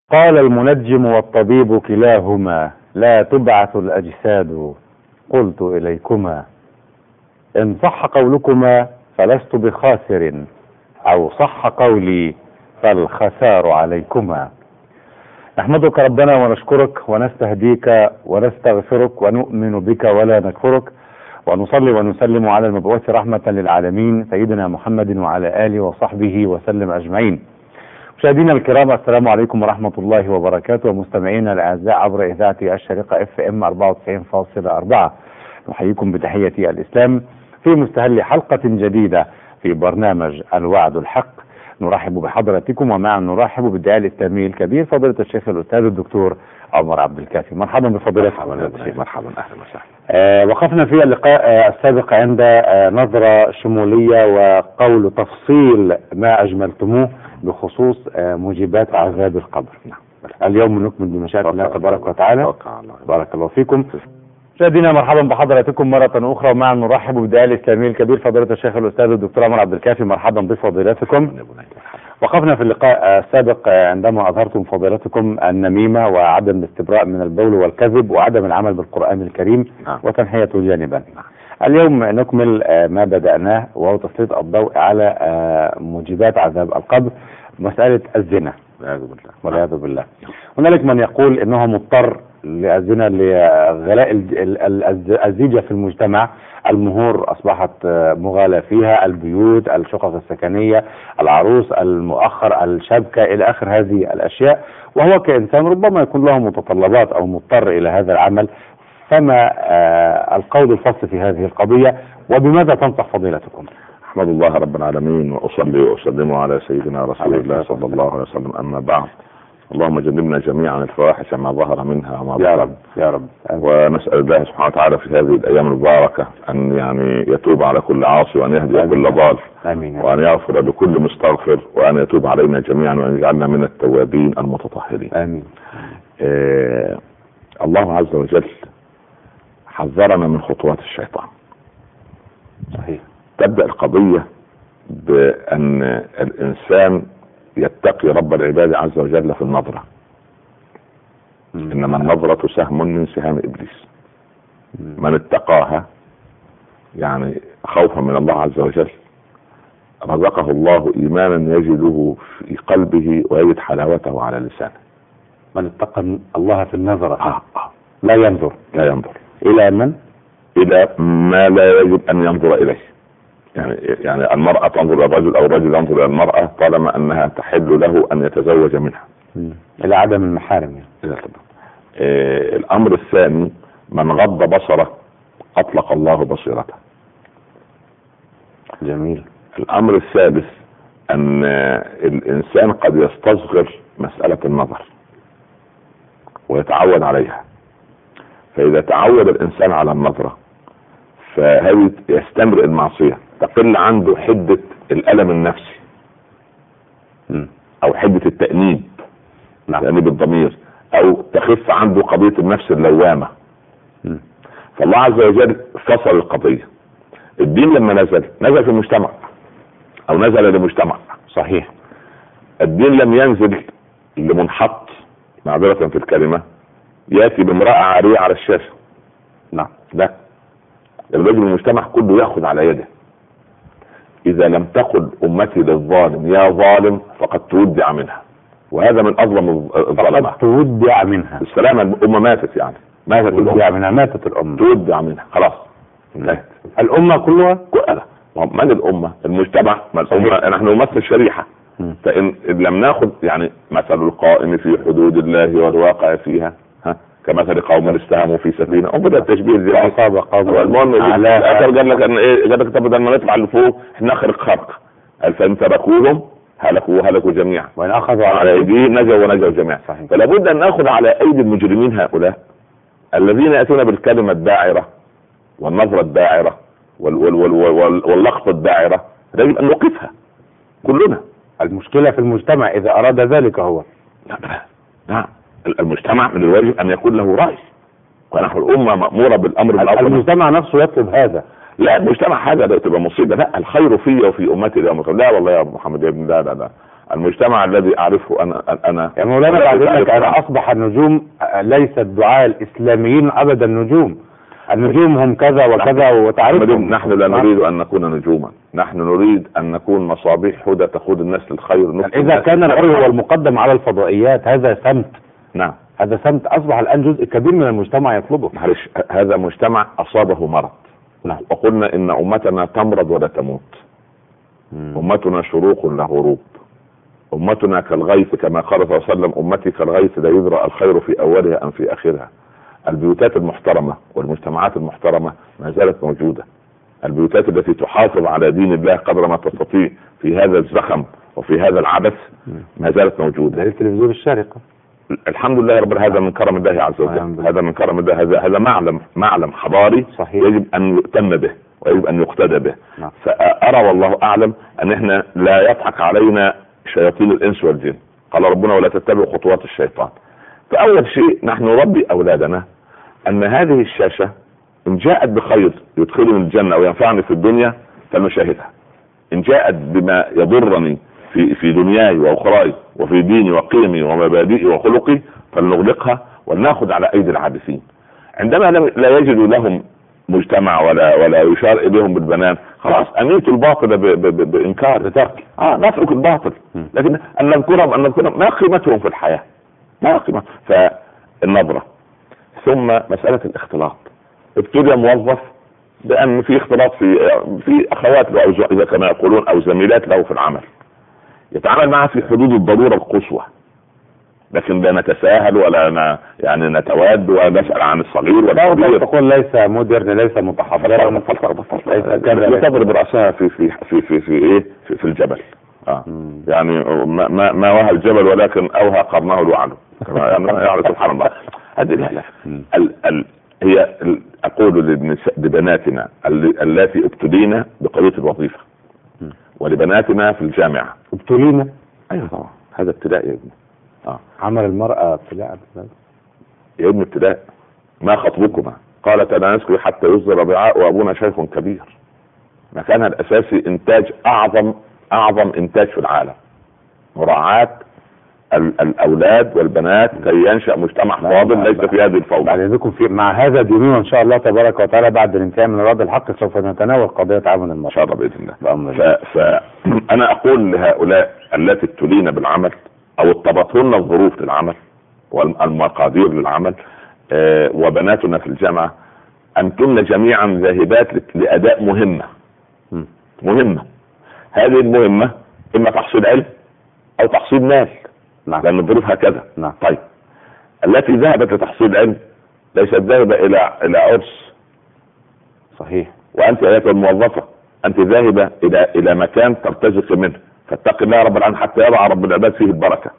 قال المنجم والطبيب كلاهما: لا تبعث الأجساد، قلت إليكما إن صح قولكما فلست بخاسر، أو صح قولي فالخسار عليكما. نحمدك ربنا ونشكرك ونستهديك ونستغفرك ونؤمن بك ولا نكفرك، ونصلي ونسلم على المبعوث رحمة للعالمين سيدنا محمد وعلى آله وصحبه وسلم أجمعين. مشاهدينا الكرام، السلام عليكم ورحمة الله وبركاته، ومستمعينا الأعزاء عبر إذاعة الشريقة FM 94.4. نحييكم بتحية الإسلام في مستهل حلقة جديدة في برنامج الوعد الحق. نرحب بحضراتكم، ومعا نرحب بالداعية الإسلامي الكبير فضيلة الشيخ الأستاذ الدكتور عمر عبد الكافي. مرحبا بفضيلتك. مرحبا اهلا وسهلا. وقفنا في اللقاء السابق عند نظرة شمولية وقول تفصيل ما أجملتموه بخصوص موجبات عذاب القبر. اليوم نكمل بمشيئة الله تبارك وتعالى. بارك الله فيكم. مشاهدينا مرحبا بحضراتكم مرة أخرى، ومعا نرحب بالداعية الإسلامي الكبير فضيلة الشيخ الأستاذ الدكتور عمر عبد الكافي. مرحبا بفضيلتكم. وقفنا في اللقاء السابق عندما أظهرتم فضيلتكم النميمة وعدم الاستبراء من البول والكذب وعدم العمل بالقرآن الكريم وتنحيته جانبا. اليوم نكمل ما بدأناه، وهو تسليط الضوء على موجبات عذاب القبر، مسألة الزنا والعياذ بالله. هنالك من يقول انه مضطر للزنا لغلاء الزيجة في المجتمع، المهور اصبحت مغالى فيها، البيوت، الشقق السكنية، العروس، المؤخر، الشبكة، الى اخر هذه الاشياء، وهو كإنسان ربما يكون له متطلبات او مضطر الى هذا العمل. فما القول الفصل في هذه القضية، وبماذا تنصح فضيلتكم؟ احمد الله رب العالمين، واصلي واسلم على سيدنا رسول الله صلى الله عليه وسلم. اما بعد، اللهم جنبنا جميعا الفواحش ما ظهر منها وما بطن يا رب يا رب. ونسأل الله سبحانه وتعالى في هذه الايام المباركة ان يتوب على كل عاصي، وان يهدي كل ضال، وان يغفر لكل مستغفر، وان يتوب علينا جميعا، وان يجعلنا من التوابين المتطهرين. امين. الله عز وجل حذرنا من خطوات الشيطان. صحيح. تبدأ القضية بأن الإنسان يتقي رب العباد عز وجل في النظرة. إنما النظرة سهم من سهام إبليس. من اتقاها يعني خوفا من الله عز وجل، رزقه الله إيمانا يجده في قلبه ويجد حلاوته على لسانه. من اتقى الله في النظرة لا ينظر إلى من؟ إلى ما لا يجب أن ينظر إليه. يعني المرأة تنظر إلى الرجل، أو الرجل ينظر إلى المرأة طالما أنها تحل له أن يتزوج منها، إلى عدم المحارم يعني. الأمر الثاني، من غض بصره أطلق الله بصيرته. جميل. الأمر الثالث، أن الإنسان قد يستصغر مسألة النظر ويتعود عليها. فإذا تعود الإنسان على النظرة فهذه يستمر المعصية، تقل عنده حدة الألم النفسي أو حدة التأنيب، تأنيب الضمير، أو تخف عنده قضية النفس اللوامة. فالله عز وجل فصل القضية. الدين لما نزل في المجتمع أو نزل لمجتمع. صحيح. الدين لم ينزل لمنحط، معذرة في الكلمة، يأتي بامرأة عارية على الشاشة. نعم. لا، الرجل المجتمع كله يأخذ على يده. إذا لم تقل أمتي للظالم يا ظالم فقد تودع منها، وهذا من أظلم الظلمة. تودع منها السلامة، الأمة ماتت، يعني ماتت الأمة، ماتت الأمة، تودع منها خلاص. الأمة كلها. من الأمة؟ المجتمع. نحن نمثل شريحة. فإن لم ناخذ يعني مثل القائم في حدود الله والواقع فيها كمثل قوم استهموا في سفينة. وبدأ التشبيه زي عصابة قوم. المهم الأثر قال لك أن إيه؟ قال لك طب بدل ما نطلع لفوق احنا نخرق خرق. فإن تركوهم هلكوا جميعا، وإن أخذوا على أيديهم نجوا جميعا. فلا بد أن نأخذ على أيدي المجرمين هؤلاء الذين يأتون بالكلمة الداعرة والنظرة الداعرة واللقطة الداعرة. يجب أن نوقفها كلنا. المشكلة في المجتمع إذا أراد ذلك هو. نعم. المجتمع من الواجب أن يكون له رأي، ونحن الأمة مأمورة بالأمر بالمعروف. المجتمع نفسه يطلب هذا. لا، المجتمع حاجة تبقى مصيبة. لا، الخير في وفي أمتي لا والله يا محمد يا ابن، لا المجتمع الذي اعرفه انا يا مولانا بعد ذلك انا اصبح النجوم ليس الدعاة الاسلاميين ابدا النجوم هم كذا وكذا وتعرفهم. نحن لا نريد ان نكون نجوما، نحن نريد ان نكون مصابيح هدى تقود الناس للخير. اذا كان العلو هو المقدم على الفضائيات هذا سمت. نعم هذا سمت اصبح الان جزء كبير من المجتمع يطلبه. معلش هذا مجتمع اصابه مرض. نعم. وقلنا ان امتنا تمرض ولا تموت. امتنا شروق لا غروب. امتنا كالغيث كما قال صلى الله عليه وسلم امتي كالغيث لا يدرى الخير في اولها ام في اخرها. البيوتات المحترمة والمجتمعات المحترمة ما زالت موجودة. البيوتات التي تحافظ على دين الله قدر ما تستطيع في هذا الزخم وفي هذا العبث ما زالت موجودة. التلفزيون الشارقة الحمد لله رب، هذا من كرم الله عز وجل، هذا من كرم الله، هذا معلم حضاري صحيح. يجب ان يؤتم به ويجب ان يقتدى به. فأرى والله اعلم ان احنا لا يضحك علينا شياطين الانس والجن. قال ربنا ولا تتبعوا خطوات الشيطان. فاول شيء نحن نربي اولادنا ان هذه الشاشة ان جاءت بخير يدخلني الجنة وينفعني في الدنيا فلنشاهدها، ان جاءت بما يضرني في دنياي واخراي وفي ديني وقيمي ومبادئي وخلقي فلنغلقها ولناخذ على ايدي العابثين. عندما لا يجدوا لهم مجتمع ولا يشار اليهم بالبنان، خلاص اميت الباطل بانكار بترك. نترك الباطل، لكن ان نذكرهم ما قيمتهم في الحياة، ما قيمة. فالنظرة ثم مسألة الاختلاط. ابتدى موظف بأن في اختلاط في أخوات له إذا كما يقولون أو زميلات له في العمل، يتعامل معها في حدود الضرورة القصوى، لكن لا نتساهل ولا يعني نتواد ونسأل عن الصغير والكبير. تقول ليس مودرن ليس متحضر تضرب رأسها في الجبل. يعني ما وهى الجبل ولكن أوهى قرنه الوعل. يعني سبحان الله. هذه هي أقول لبناتنا التي ابتلينا بقضية الوظيفة ولبناتنا في الجامعة. ابتلينا؟ أيوة طبعا، هذا ابتلاء يا ابني. عمل المرأة ابتلاء يا ابن ابتلاء. ما خطبكما؟ قالت أنا نسكي حتى يصدر رضاعاء وأبونا شيخ كبير. مكانها الأساسي إنتاج أعظم إنتاج في العالم، مراعاة الأولاد والبنات كي ينشأ مجتمع فاضل ليس في هذه الفوضى. بعد ذلك مع هذا ديننا إن شاء الله تبارك وتعالى بعد الانتهاء من رد الحق سوف نتناول قضية تعاون المرأة إن شاء الله بإذن الله. فأنا أقول لهؤلاء التي ابتلين بالعمل أو اضطرتهن الظروف للعمل والمقادير للعمل وبناتنا في الجامعة، أنتن جميعا ذاهبات لأداء مهمة. هذه المهمة إما تحصيل علم أو تحصيل مال. نعم. لأن الظروف هكذا. نعم. طيب التي ذهبت لتحصيل علم ليست ذاهبة إلى عرس. صحيح. وأنت أيتها الموظفة أنت ذاهبة إلى مكان ترتزق منه، فاتق الله رب العالمين حتى يضع رب العباد فيه البركة.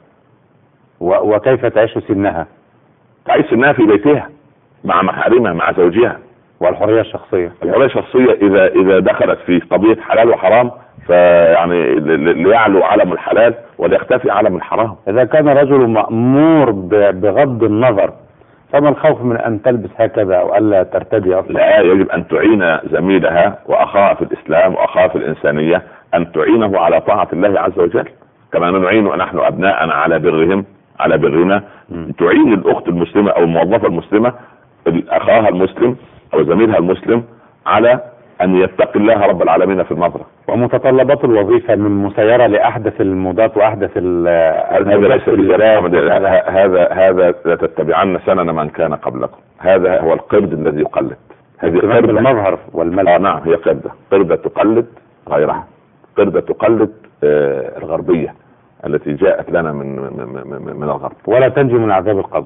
وكيف تعيش سنها؟ تعيش سنها في بيتها مع محارمها مع زوجها. والحرية الشخصية. الحرية الشخصية إذا دخلت في قضية حلال وحرام فيعني ليعلو علم الحلال وليختفي علم الحرام. إذا كان رجل مأمور بغض النظر فما الخوف من أن تلبس هكذا أو ألا ترتدي أصلا؟ لا، يجب أن تعين زميلها وأخاها في الإسلام وأخاها في الإنسانية، أن تعينه على طاعة الله عز وجل كما نعين نحن أبناءنا على برنا. تعين الأخت المسلمة أو الموظفة المسلمة أخاها المسلم أو زميلها المسلم على أن يتقي الله رب العالمين في النظرة. ومتطلبات الوظيفة من مسيرة لأحدث الموضات وأحدث هذا لا تتبعن سنن من كان قبلكم. هذا هو القرد الذي يقلد. هذه قردة المظهر والملك. نعم، هي قردة تقلد غيرها، قردة تقلد الغربية التي جاءت لنا من الغرب. ولا تنجو من عذاب القبر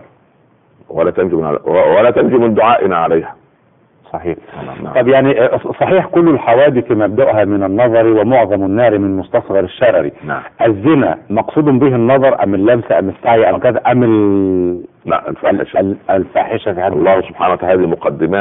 ولا تنجو من دعائنا عليها. صحيح. طب يعني صحيح كل الحوادث مبدأها من النظر ومعظم النار من مستصغر الشرر. نعم. الزنا مقصود به النظر أم اللمس أم السعي أم كذا أم لا الفاحشة في هذا الله سبحانه وتعالى. هذه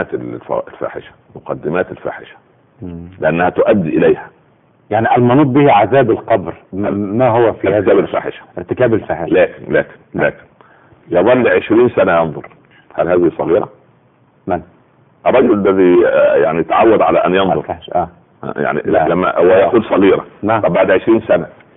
مقدمات الفاحشة لأنها تؤدي إليها. يعني المنوط به عذاب القبر ما هو في هذا ارتكاب الفاحشة. لكن يظل 20 سنة ينظر. هل هذه صغيرة؟ من؟ الرجل الذي يعني تعود على ان ينظر. يعني لما هو يقول صغيرة. نعم. طب بعد 20 سنة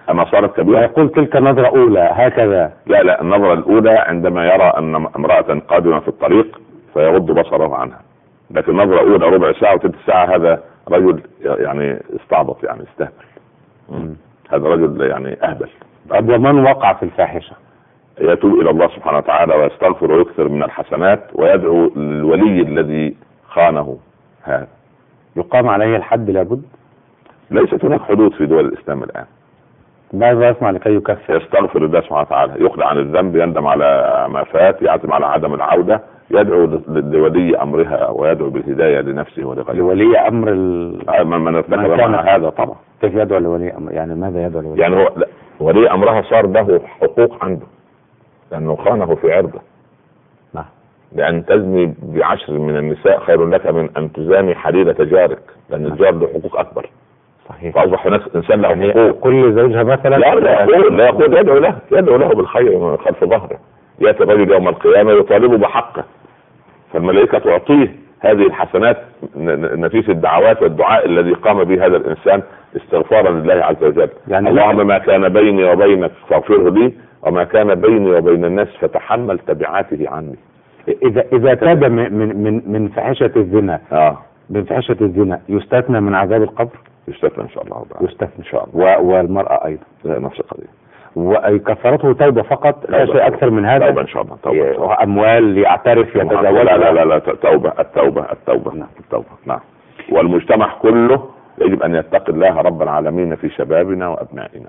اما صارت كبيرة. ويقول تلك نظرة اولى هكذا. لا النظرة الاولى عندما يرى ان امرأة قادمة في الطريق فيغض بصره عنها، لكن نظرة اولى ربع ساعة وثلث ساعة هذا رجل يعني استعبط، يعني استهبل. هذا رجل يعني اهبل. طب ومن وقع في الفاحشة؟ يتوب الى الله سبحانه وتعالى ويستغفر ويكثر من الحسنات ويدعو للولي الذي خانه. هذا يقام عليه الحد لابد؟ ليست هناك حدود في دول الاسلام الان. ماذا يسمع لكي يكفر؟ يستغفر الله سبحانه وتعالى، يقلع عن الذنب، يندم على ما فات، يعزم على عدم العودة، يدعو لولي امرها ويدعو بالهداية لنفسه ولغيره. لولي امر من ارتكب مع هذا طبعا. كيف يدعو لولي امر؟ يعني ماذا يدعو لولي؟ يعني هو ولي امرها صار له حقوق عنده لانه خانه في عرضه. نعم. لان تزني ب10 من النساء خير لك من ان تزاني حليلة جارك، لان الجار له حقوق اكبر. صحيح. فاصبح هناك انسان له حقوق. كل زوجها مثلا لا يقول يدعو له بالخير خلف ظهره. ياتي الرجل يوم القيامة يطالب بحقه، فالملائكة تعطيه هذه الحسنات نفيس الدعوات والدعاء الذي قام به هذا الانسان استغفارا لله عز وجل. يعني اللهم ما كان بيني وبينك فاغفره لي، وما كان بيني وبين الناس فتحمل تبعاته عني. اذا تاب من فحشة الزنا من فحشة الزنا يستثنى من عذاب القبر؟ يستثنى ان شاء الله. يستثنى ان شاء الله. والمرأة ايضا نفس القضية. وكفرته توبة فقط، لا شيء اكثر من هذا؟ توبة ان شاء الله. توبة. اموال يعترف يتزوج؟ لا التوبة. نعم. والمجتمع كله يجب ان يتقي الله رب العالمين في شبابنا وابنائنا.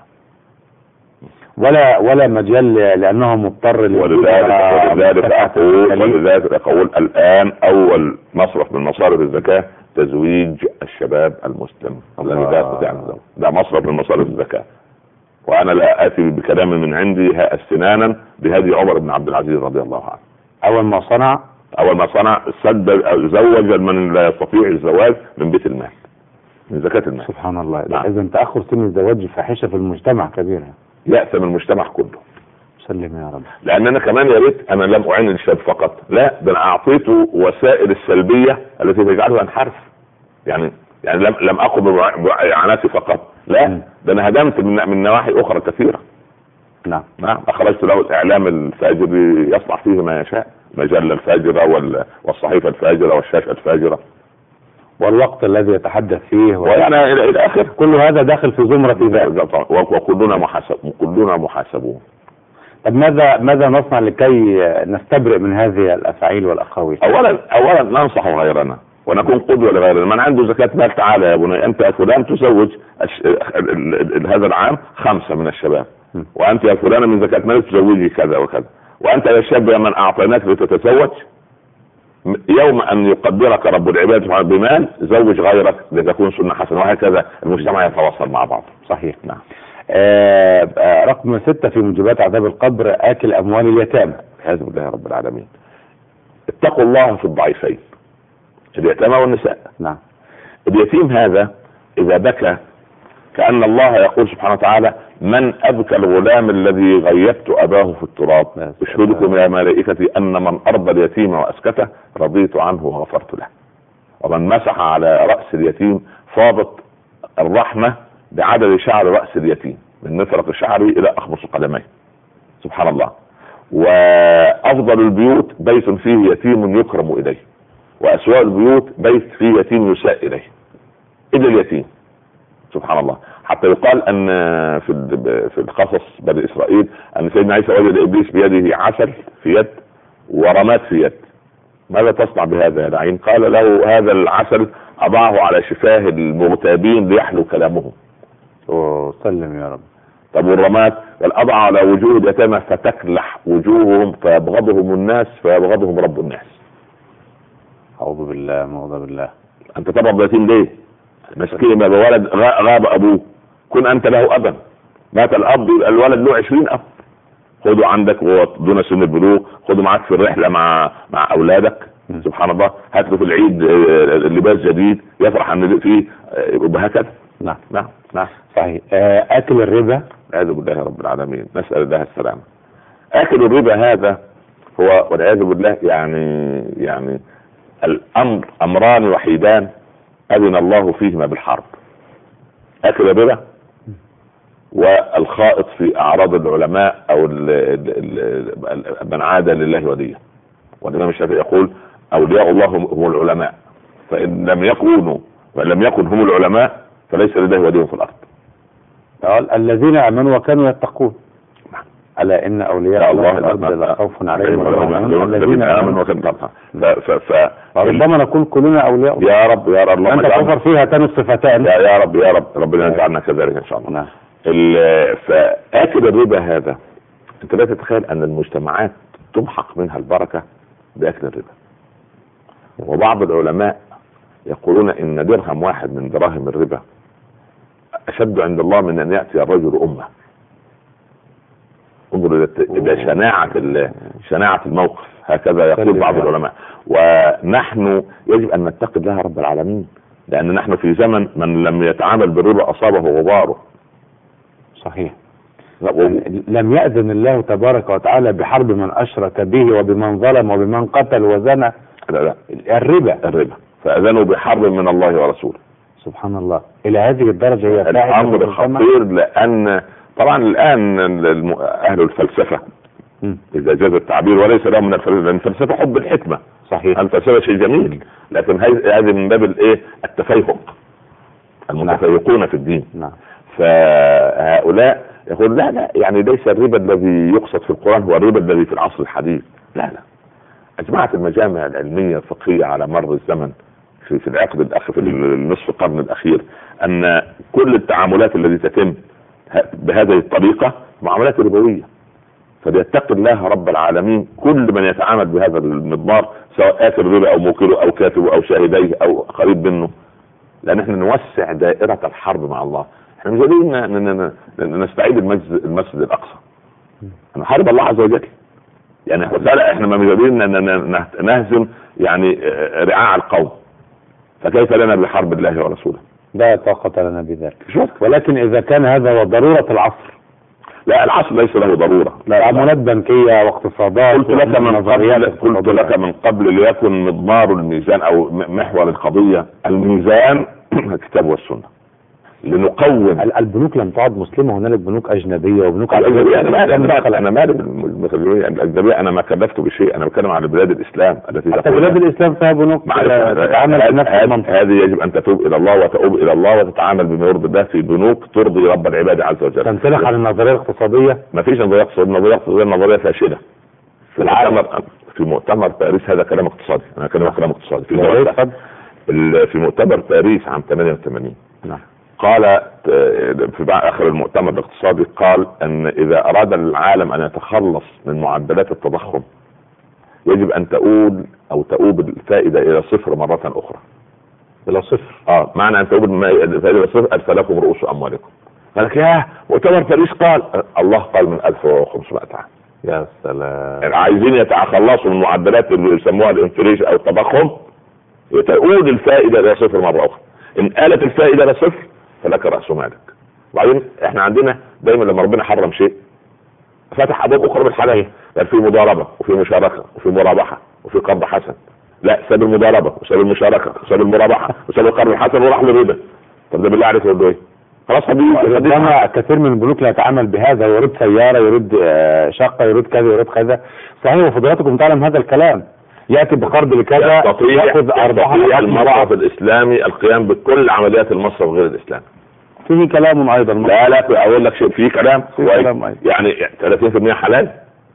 ولا مجال لانه مضطر. ولذلك اقول الان اول مصرف من مصارف الزكاة تزويج الشباب المسلم الذي لا يستطيع ان يتزوج. ده مصرف من مصارف الزكاة، وانا لا اتي بكلام من عندي استنانا بهدي عمر بن عبد العزيز رضي الله عنه. اول ما صنع زوج من لا يستطيع الزواج من بيت المال، من زكاة المال. سبحان الله. اذا تاخر سن الزواج فاحشة في المجتمع كبيرة، يأثم المجتمع كله. سلم يا رب. لان انا كمان يا ريت انا لم اعين الشاب فقط، لا ده انا اعطيته وسائل السلبية التي تجعله ينحرف. يعني لم اقم باعاناتي فقط، لا ده انا هدمت من نواحي اخرى كثيرة. نعم. اخرجت له الاعلام الفاجر يصنع فيه ما يشاء، مجلة الفاجرة والصحيفة الفاجرة والشاشة الفاجرة والوقت الذي يتحدث فيه ويعني الى اخر. كل هذا داخل في زمرة ذلك، وكلنا محاسبون. طب ماذا نصنع لكي نستبرئ من هذه الافاعيل والاقاويل؟ اولا ننصح غيرنا ونكون قدوة لغيرنا. من عنده زكاة مال تعالى يا بني انت يا فلان تزوج هذا العام 5 من الشباب، وانت يا فلان من زكاة مال تزوجي كذا وكذا، وانت يا شاب يا من اعطيناك لتتزوج يوم ان يقدرك رب العباد بمال زوج غيرك لتكون سنة حسنة، وهكذا المجتمع يتواصل مع بعض. صحيح. نعم. رقم 6 في موجبات عذاب القبر آكل أموال اليتامى. هذا بالله رب العالمين. اتقوا الله في الضعيفين اليتامى والنساء. نعم. اليتيم هذا إذا بكى كأن الله يقول سبحانه وتعالى من أبكى الغلام الذي غيبت أباه في التراب أشهدكم يا ملائكتي أن من أرضى اليتيم وأسكته رضيت عنه وغفرت له. ومن مسح على رأس اليتيم فاضت الرحمة بعدد شعر رأس اليتيم من مفرق شعره إلى أخمص قدميه. سبحان الله. وأفضل البيوت بيت فيه يتيم يكرم إليه، وأسوأ البيوت بيت فيه يتيم يساء إليه إلا اليتيم. سبحان الله. حتى يقال أن في القصص بني إسرائيل أن سيدنا عيسى وجد إبليس بيده عسل في يد ورماد في يد. ماذا تصنع بهذا يا لعين؟ قال له هذا العسل أضعه على شفاه المغتابين ليحلو كلامهم. سلم يا رب. طب والرماد؟ قال أضع على وجوه اليتامى فتكلح وجوههم فيبغضهم الناس فيبغضهم رب الناس. أعوذ بالله. أنت تبغض اليتيم ليه؟ مسكين ما بولد غاب أبوه، كن أنت له أبا، مات الأب الولد له 20 أب. خذوا عندك دون سن البلوغ، خذوا معك في الرحلة مع أولادك. سبحان الله. هات له في العيد لباس جديد يفرح أن فيه وهكذا. نعم. صحيح. أكل الربا والعياذ بالله رب العالمين، نسأل الله السلامة. أكل الربا هذا هو والعياذ بالله يعني أمران وحيدان أذن الله فيهما بالحرب. أكل الربا والخائط في اعراض العلماء او من عاد لله وليا. والامام الشافعي يقول اولياء الله هم العلماء، فان لم يكن هم العلماء فليس لله ولي في الارض. الذين امنوا وكانوا يتقون. الا ان اولياء الله لا خوف عليهم ولا هم يحزنون الذين امنوا وكانوا يتقون. ربما نكون كلنا اولياء. يا رب يا رب. انت توفر فيها هاتان الصفتان. يا رب يا رب، ربنا يجعلنا كذلك ان شاء الله. نعم. فاكل الربا هذا، انت لا تتخيل ان المجتمعات تمحق منها البركه باكل الربا. وبعض العلماء يقولون ان درهم واحد من دراهم الربا اشد عند الله من ان ياتي الرجل امه. انظر الى شناعه الموقف. هكذا يقول بعض العلماء. ونحن يجب ان نتقي الله رب العالمين، لان نحن في زمن من لم يتعامل بالربا اصابه غباره. صحيح. لم يأذن الله تبارك وتعالى بحرب من اشرك به وبمن ظلم وبمن قتل وزنى. لا الربا فاذنوا بحرب من الله ورسوله. سبحان الله. الى هذه الدرجه هي الامر خطير، لان طبعا الان اهل الفلسفه اذا جاز التعبير، وليس لهم من الفلسفه، لان الفلسفه حب الحكمه. صحيح. الفلسفه شيء جميل، لكن هذه من باب التفيهق. المتفيقون في الدين. نعم. فهؤلاء يقول لا يعني ليس الربا الذي يقصد في القرآن هو الربا الذي في العصر الحديث. لا اجمعت المجامع العلمية الفقهية على مر الزمن في العقد في النصف القرن الاخير ان كل التعاملات التي تتم بهذه الطريقة معاملات ربوية. فليتقي الله رب العالمين كل من يتعامل بهذا المضمار، سواء آكل ربا او موكله او كاتبه او شاهديه او قريب منه، لان احنا نوسع دائرة الحرب مع الله. احنا مش قادرين نستعيد المسجد الاقصى، نحارب الله عز وجل. يعني احنا ما قادرين نهزم يعني رعاع القوم، فكيف لنا بحرب الله ورسوله؟ لا طاقة لنا بذلك. ولكن اذا كان هذا هو ضرورة العصر. لا العصر ليس له ضرورة. تعاملات بنكية واقتصادات. قلت لك من قبل ليكن مضمار الميزان او محور القضية الميزان الكتاب والسنة، لنقوم. البنوك لم تعد مسلمة، هنالك بنوك اجنبية وبنوك اجنبية. انا مالي الاجنبية، انا ما كلفت بشيء، انا بتكلم عن بلاد الاسلام التي حتى بلاد الاسلام فيها بنوك تتعامل بنفس المنطق. هذه يجب ان تتوب الى الله وتؤوب الى الله وتتعامل بما يرضي الله في بنوك ترضي رب العباد عز وجل. تنطلق عن النظرية الاقتصادية. ما فيش نظرية اقتصادية، نظرية فاشلة. في مؤتمر باريس، هذا كلام اقتصادي، انا كلام اقتصادي في مؤتمر باريس عام 88. نعم. قال في اخر المؤتمر الاقتصادي، قال ان اذا اراد العالم ان يتخلص من معدلات التضخم يجب ان تؤوب الفائدة الى صفر مرة اخرى. الى صفر. معنى ان تؤوب الفائدة الى صفر ادفلكم رؤوس اموالكم. قال لك يا مؤتمر باريس قال الله قال من 1500 عام. يا سلام. عايزين يتخلصوا من معدلات اللي يسموها الانفليشن او التضخم، تؤول الفائدة الى صفر مرة اخرى. ان آلت الفائدة الى صفر فلك رأس مالك. وبعدين احنا عندنا دايما لما ربنا حرم شيء فتح ابواب اخرى بالحلال، يعني في مضاربة وفي مشاركة وفي مرابحة وفي قرض حسن. لا، ساب المضاربة وساب المشاركة وساب المرابحة وساب القرض الحسن وراح للربا. طب ده بالله عليك يقول ايه؟ خلاص حبيبي. كثير من البنوك لا يتعامل بهذا، يريد سيارة، يريد شقة، يريد كذا، يريد كذا. صحيح، وفضلاتكم تعلم هذا الكلام. يأتي بقرض لكذا يأخذ أرباح. المصرف الإسلامي القيام بكل عمليات المصرف غير الإسلامي. فيه كلام أيضا. لا أقول لك شيء، فيه كلام يعني 30% حلال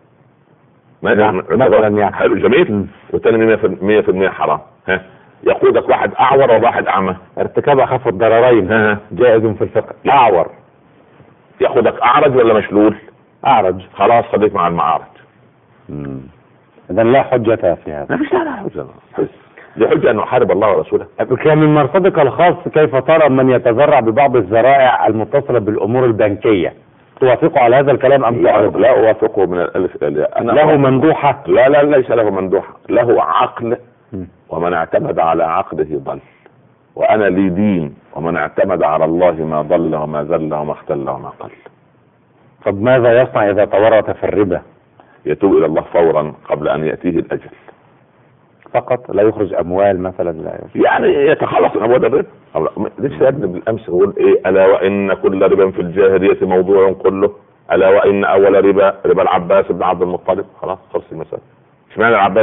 مثلا، يعني حلو جميل، والثاني 100% حرام. يقودك واحد أعور وواحد أعمى، ارتكاب أخف الضررين جائز في الفقه. أعور ياخدك أعرج ولا مشلول؟ أعرج. خلاص خليك مع المعارج. إذن لا حجة في هذا. ما فيش لا حجة. دي حجة أنه حارب الله ورسوله. كان من مرصدك الخاص كيف ترى من يتذرع ببعض الذرائع المتصلة بالأمور البنكية؟ توافقوا على هذا الكلام أم تعرض؟ لا أوافقه من الألف إلى الياء. له مندوحة؟ لا ليس له مندوحة، له عقل، ومن اعتمد على عقله ضل، وأنا لي دين، ومن اعتمد على الله ما ضل وما ذل وما اختل وما قل. طب ماذا يصنع إذا تورط في الربا؟ يتوب إلى الله فورا قبل أن يأتيه الأجل. فقط لا يخرج أموال مثلا؟ لا يعني يتخلص من أموال الربا. لسه يا ابني بالامس يقول ايه؟ الا وان كل ربا في الجاهليه موضوع كله، الا وان اول ربا العباس بن عبد المطلب. خلاص خلص المسألة. اشمعنى العباس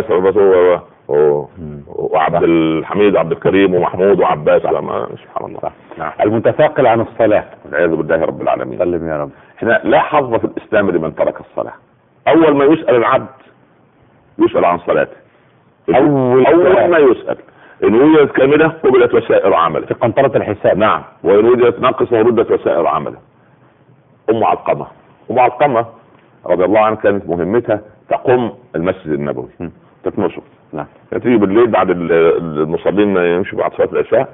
وعبد الحميد وعبد الكريم ومحمود وعباس؟ سبحان الله. نعم. المتثاقل عن الصلاة والعياذ بالله رب العالمين. سلم يا رب. احنا لا حظ في الاسلام لمن ترك الصلاة. اول ما يسأل العبد يسأل عن صلاته. اول ما يسأل ان وجدت كاملة قبلت وسائر عمله في قنطرة الحساب. نعم. وان وجدت ناقصة ردت وسائر عمله. ام علقمة رضي الله عنها كانت مهمتها تقوم المسجد النبوي تكنسه. نعم. تيجي بالليل بعد المصلين يمشوا بعد صلاة العشاء.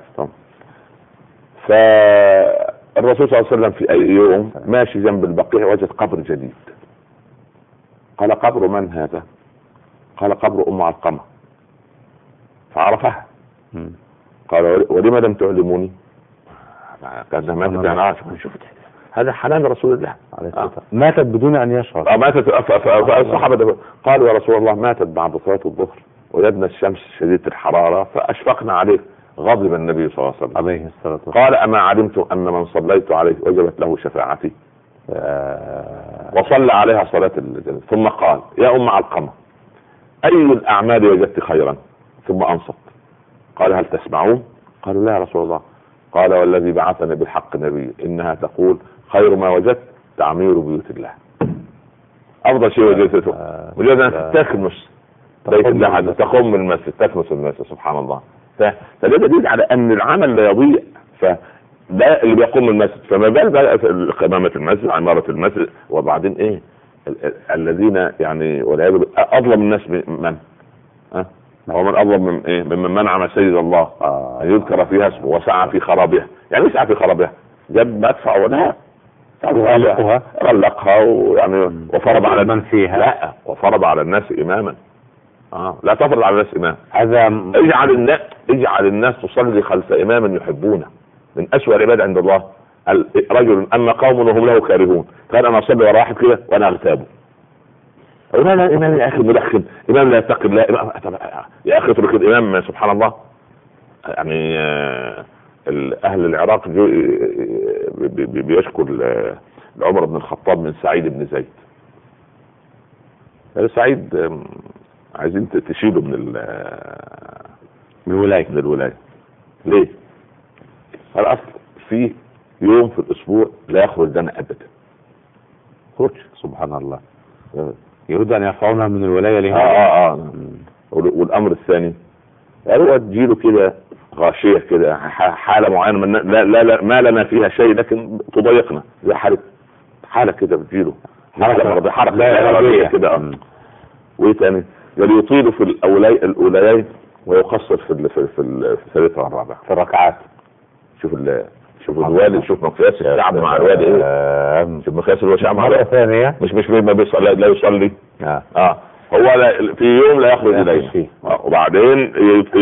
فالرسول صلى الله عليه وسلم في اي يوم ماشي جنب البقيع وجد قبر جديد. قال قبر من هذا؟ قال قبر ام علقمة. فعرفها. قال ولما لم تعلموني؟ كان زمان انا شفت هذا حنان رسول الله عليه الصلاة والسلام. ماتت بدون ان يشعر. ماتت. فالصحابة قالوا يا رسول الله ماتت بعد صلاة الظهر وجدنا الشمس شديدة الحرارة فاشفقنا عليه. غضب النبي صلى الله عليه وسلم عليه الصلاة والسلام. قال اما علمت ان من صليت عليه وجبت له شفاعتي؟ وصلى عليها صلاة الجنة. ثم قال يا ام علقمة اي الاعمال وجدت خيرا؟ ثم انصت. قال هل تسمعون؟ قالوا لا يا رسول الله. قال والذي بعثني بالحق نبي انها تقول خير ما وجدت تعمير بيوت الله. افضل شيء وجدته وجد ان تكنس بيت الله، تقوم المسجد، تكنس المسجد. سبحان الله. فده دليل على ان العمل لا يضيع. فده اللي بيقوم المسجد، فما بال بقى في قمامة المسجد، عمارة المسجد. وبعدين ايه الذين يعني والعياذ بالله اظلم الناس من هو من اظلم من ايه؟ ممن منع مساجد الله ان يذكر فيها اسمه وسعى في خرابها. يعني يسعى في خرابها جاب مدفع ولا غلقها ويعني وفرض على من فيها. لا وفرض على الناس اماما. لا تفرض على الناس امام. هذا اجعل الناس تصلي خلف امام يحبونه. من اسوأ العباد عند الله رجل اما قوم وهم له كارهون. كان انا اصلي ورا واحد كده وانا اغتابه. لا امام يا اخي مدخن، امام لا يتقي الله، يا اخي اترك الامام. سبحان الله. يعني اهل العراق بيشكر لعمر بن الخطاب من سعيد بن زيد. سعيد عايزين تشيله من الولاية. ليه؟ الاصل في يوم في الاسبوع لا يخرج لنا ابدا. خرج. سبحان الله. يريد ان يرفعونها من الولاية لها. والامر الثاني هو تجيله كده غاشية كده حالة معينة لا ما لنا فيها شيء لكن تضايقنا زي حالة كده بتجيله حركة كده. وايه تاني؟ يطيل في الاوليين ويقصر في الثالثة والرابعة في الركعات. شوف الوالد، شوف مقياس الشعب مع الوالد ايه. شوف مقياس الشعب مع الوالد ثانية مش ما بيصلي لا يصلي. هو في يوم لا يخرج اليه وبعدين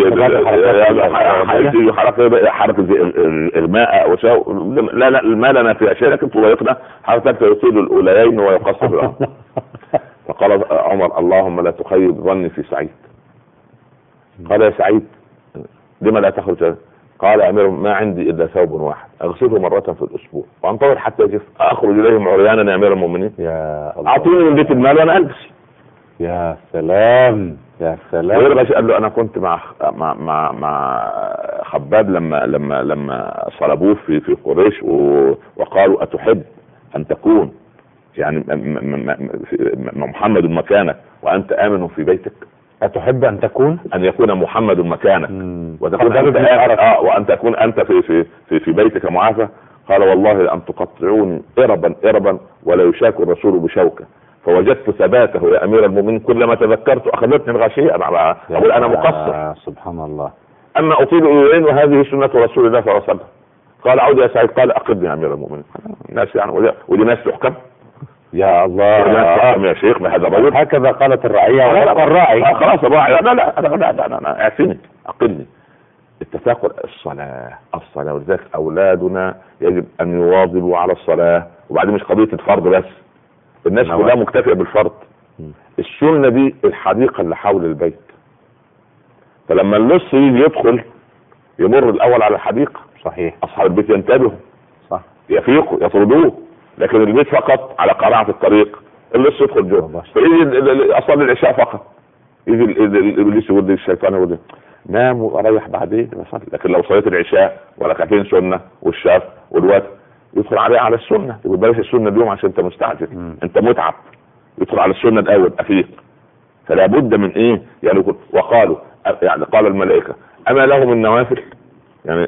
حركة اغماء وشو. لا ما لنا في اشياء لكن تضايقنا. حركة يطيل الاوليين ويقصر الامر. فقال عمر اللهم لا تخيب ظني في سعيد. قال يا سعيد لما لا تخرج؟ قال امير ما عندي الا ثوب واحد اغسله مرة في الاسبوع وانتظر حتى يجف اخرج اليهم عريانا يا امير المؤمنين. يا الله. اعطوني من بيت المال وانا البس. يا سلام يا سلام. قال له انا كنت مع خباب لما صلبوه في قريش وقالوا اتحب ان تكون يعني محمد مكانك وانت امن في بيتك؟ أتحب أن تكون أن يكون محمد مكانك وتكون وأن تكون أنت في بيتك معافى؟ قال والله لأن تقطعوني إربا ولا يشاك الرسول بشوكة. فوجدت ثباته يا أمير المؤمنين كلما تذكرت أخذتني الغاشية. أقول أنا مقصر. سبحان الله. أما أطيل الأولين وهذه سنة رسول الله صلى الله عليه وسلم. قال عود يا سعيد. قال أقبني يا أمير المؤمنين. الناس يعني ودي ناس تحكم. يا الله يا شيخ بهذا الرجل. هكذا قالت الرعية والراعي. خلاص الراعي لا اعفني اقلني. التفاقر الصلاة ولذلك اولادنا يجب ان يواظبوا على الصلاة. وبعدين مش قضية الفرض بس، الناس كلها مكتفية بالفرض. السنة دي الحديقة اللي حول البيت. فلما اللص يجي يدخل يمر الاول على الحديقة صحيح. اصحاب البيت ينتبهوا، صح، يفيقوا، يطردوه. لكن البيت فقط على قناعة الطريق اللي يدخل جوه، فيجي اصلي العشاء فقط، يجي الابليس يقول لي، الشيطان يقول لي نام واريح بعدين بصلي. لكن لو صليت العشاء وركعتين سنه والشاف والوتر، يدخل عليه على السنه، يقول بلاش السنه اليوم عشان انت مستعجل، انت متعب. يدخل على السنه الاول افيق. فلا بد من ايه يعني. وقالوا يعني قال الملائكه اما لهم النوافل، يعني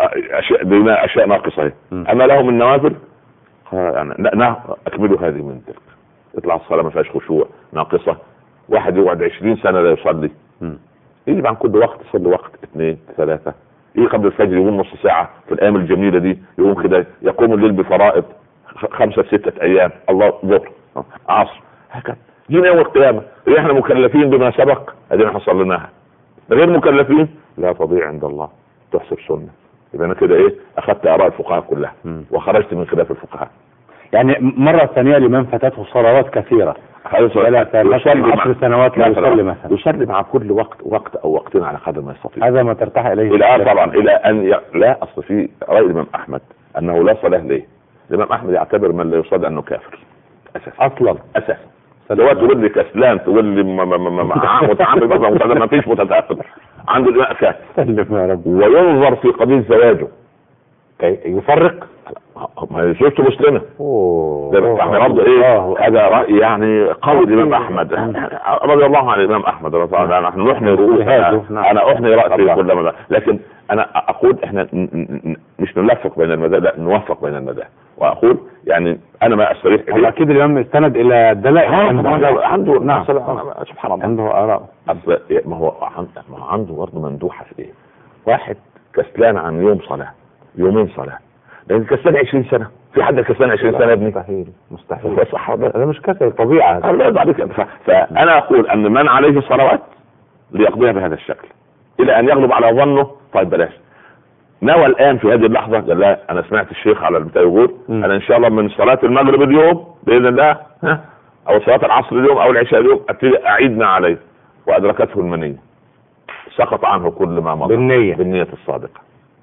اشياء ناقصه، اما لهم النوافل، يعني لا اكملوا هذه من تلك. يطلع الصلاه ما فيهاش خشوع، ناقصه. واحد يقعد 20 سنه لا يصلي، يجي عن كل وقت يصلي وقت 2 3، يجي قبل الفجر يقوم نص ساعه في الايام الجميله دي، يقوم كده يقوم الليل بفرائض 5 6 ايام، الله ظهر عصر هكذا. جينا يوم القيامه احنا مكلفين بما سبق، ادينا حصلناها. غير مكلفين لا تضيع عند الله، تحسب سنه. يبقى انا كده ايه، اخذت اراء الفقهاء كلها وخرجت من خلاف الفقهاء. يعني مرة ثانية لمن فاتته صلوات كثيرة، مثلا 10 سنوات لا يصلي مثلا، يصلي مع كل وقت او وقتين على قدر ما يستطيع. هذا ما ترتاح اليه الى طبعا الى ان لا. اصل في راي الامام احمد انه لا صلاه ليه. الامام احمد يعتبر من لا يصلي انه كافر اساسا. لو تقول لي كسلان، تقول لي متعمد مثلا، ما فيش متتاخر عنده الامام كافر. وينظر في قضيه زواجه يفرق، ما زوجته مسلمه. احنا برضه ايه، هذا راي يعني قول الامام احمد رضي الله عن الامام احمد رضي الله عنه. نحن نحني رؤوسنا، انا احني راسي كل مدى، لكن انا اقول احنا مش نلفق بين المذاهب، لا نوفق بين المذاهب. واقول يعني انا ما استريح اليه. اكيد الامام استند الى دلائل عنده. نعم سبحان الله، عنده اراء. ما هو عنده برضه مندوحه في ايه. واحد كسلان عن يوم صلاه، يومين صلاه، لان كسلان 20 سنه. في حد كسلان 20 سنه يا ابني؟ مستحيل. صح، هذا مش كسل، طبيعه. فانا اقول ان من عليه صلوات ليقضيها بهذا الشكل الى ان يغلب على ظنه. طيب بلاش نوى الان في هذه اللحظه، قال لا انا سمعت الشيخ على البتاع يقول انا ان شاء الله من صلاه المغرب اليوم باذن الله، او صلاه العصر اليوم او العشاء اليوم ابتدي اعيد ما عليه، وادركته المنيه، سقط عنه كل ما مضى بالنيه الصادقه.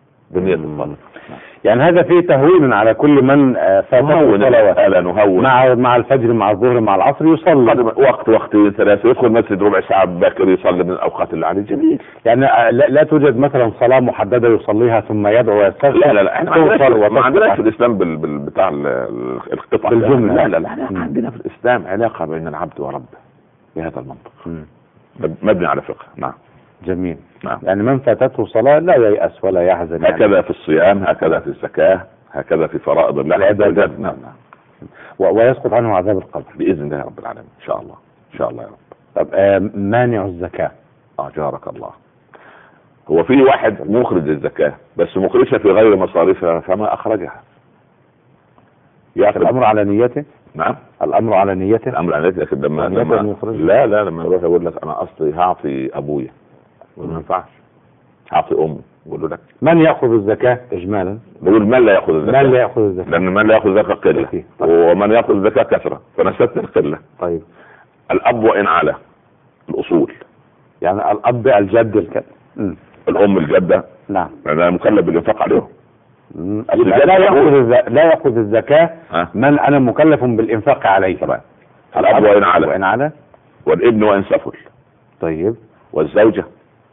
يعني هذا فيه تهوين على كل من فاته صلوات. مع الفجر، مع الظهر، مع العصر يصلي وقتين 3، يدخل مسجد ربع ساعه باكر يصلي من الاوقات اللي عليه. جميل. يعني لا توجد مثلا صلاه محدده يصليها ثم يدعو ويستغفر. لا احنا ما عندناش في الاسلام بتاع القطع بالجمله. لا عندنا في الاسلام علاقه بين العبد وربه بهذا المنطق، مبني على فقه. نعم جميل. نعم. يعني من فاتته صلاة لا ييأس ولا يحزن. هكذا في الصيام، هكذا في الزكاة، هكذا في فرائض الله العبادات. نعم. ويسقط عنه عذاب القبر بإذن الله رب العالمين إن شاء الله. إن شاء الله يا رب. طب مانع الزكاة؟ جارك الله. هو في واحد مخرج الزكاة بس مخرجها في غير مصاريفها فما أخرجها. الأمر على نيته. نعم الأمر على نيته. الأمر على نيته. لكن لما لما يروح يقول لك أنا أصلي هعطي أبويا، ما ينفعش. هعطي امي، بقول له لك من ياخذ الزكاه اجمالا؟ بقول من لا ياخذ الزكاه. من لا ياخذ الزكاه؟ لان من لا ياخذ الزكاه قله، ومن ياخذ الزكاه كثره، فنسبت القله. طيب الاب وان على الاصول، يعني الاب الجد الام الجده. نعم. انا مكلف بالانفاق عليهم. لا ياخذ الزكاه من انا مكلف بالانفاق عليه. طبعا الاب وان على والابن وان سفل. طيب والزوجه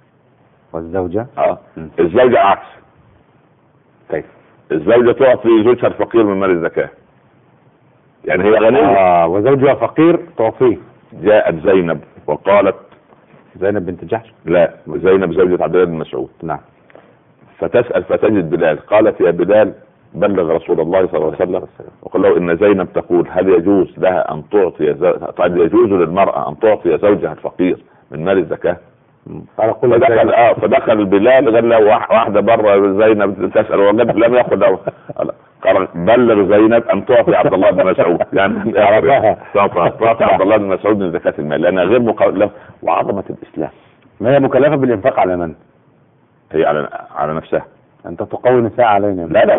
الزوجة عكس. طيب الزوجة تعطي زوجها الفقير من مال الزكاة، يعني هي غنية وزوجها فقير تعطيه. جاءت زينب وقالت، زينب بنت جحش؟ لا، زينب زوجة عبد الله بن مسعود. نعم. فتسأل فتجد بلال، قالت يا بلال بلغ رسول الله صلى الله عليه وسلم وقال له ان زينب تقول هل يجوز لها ان تعطي طيب يجوز للمرأة ان تعطي زوجها الفقير من مال الزكاة؟ فدخل بلال قال له واحدة بره زينب تسأل وجد لم يأخذ، قال بلغ زينب ان تعطي عبد الله بن مسعود، يعني تعطي عبد الله بن مسعود من زكاة المال لانها غير مكلفة. وعظمة الاسلام، ما هي مكلفة بالانفاق على من؟ هي على نفسها. انت تقوي نساء علينا. لا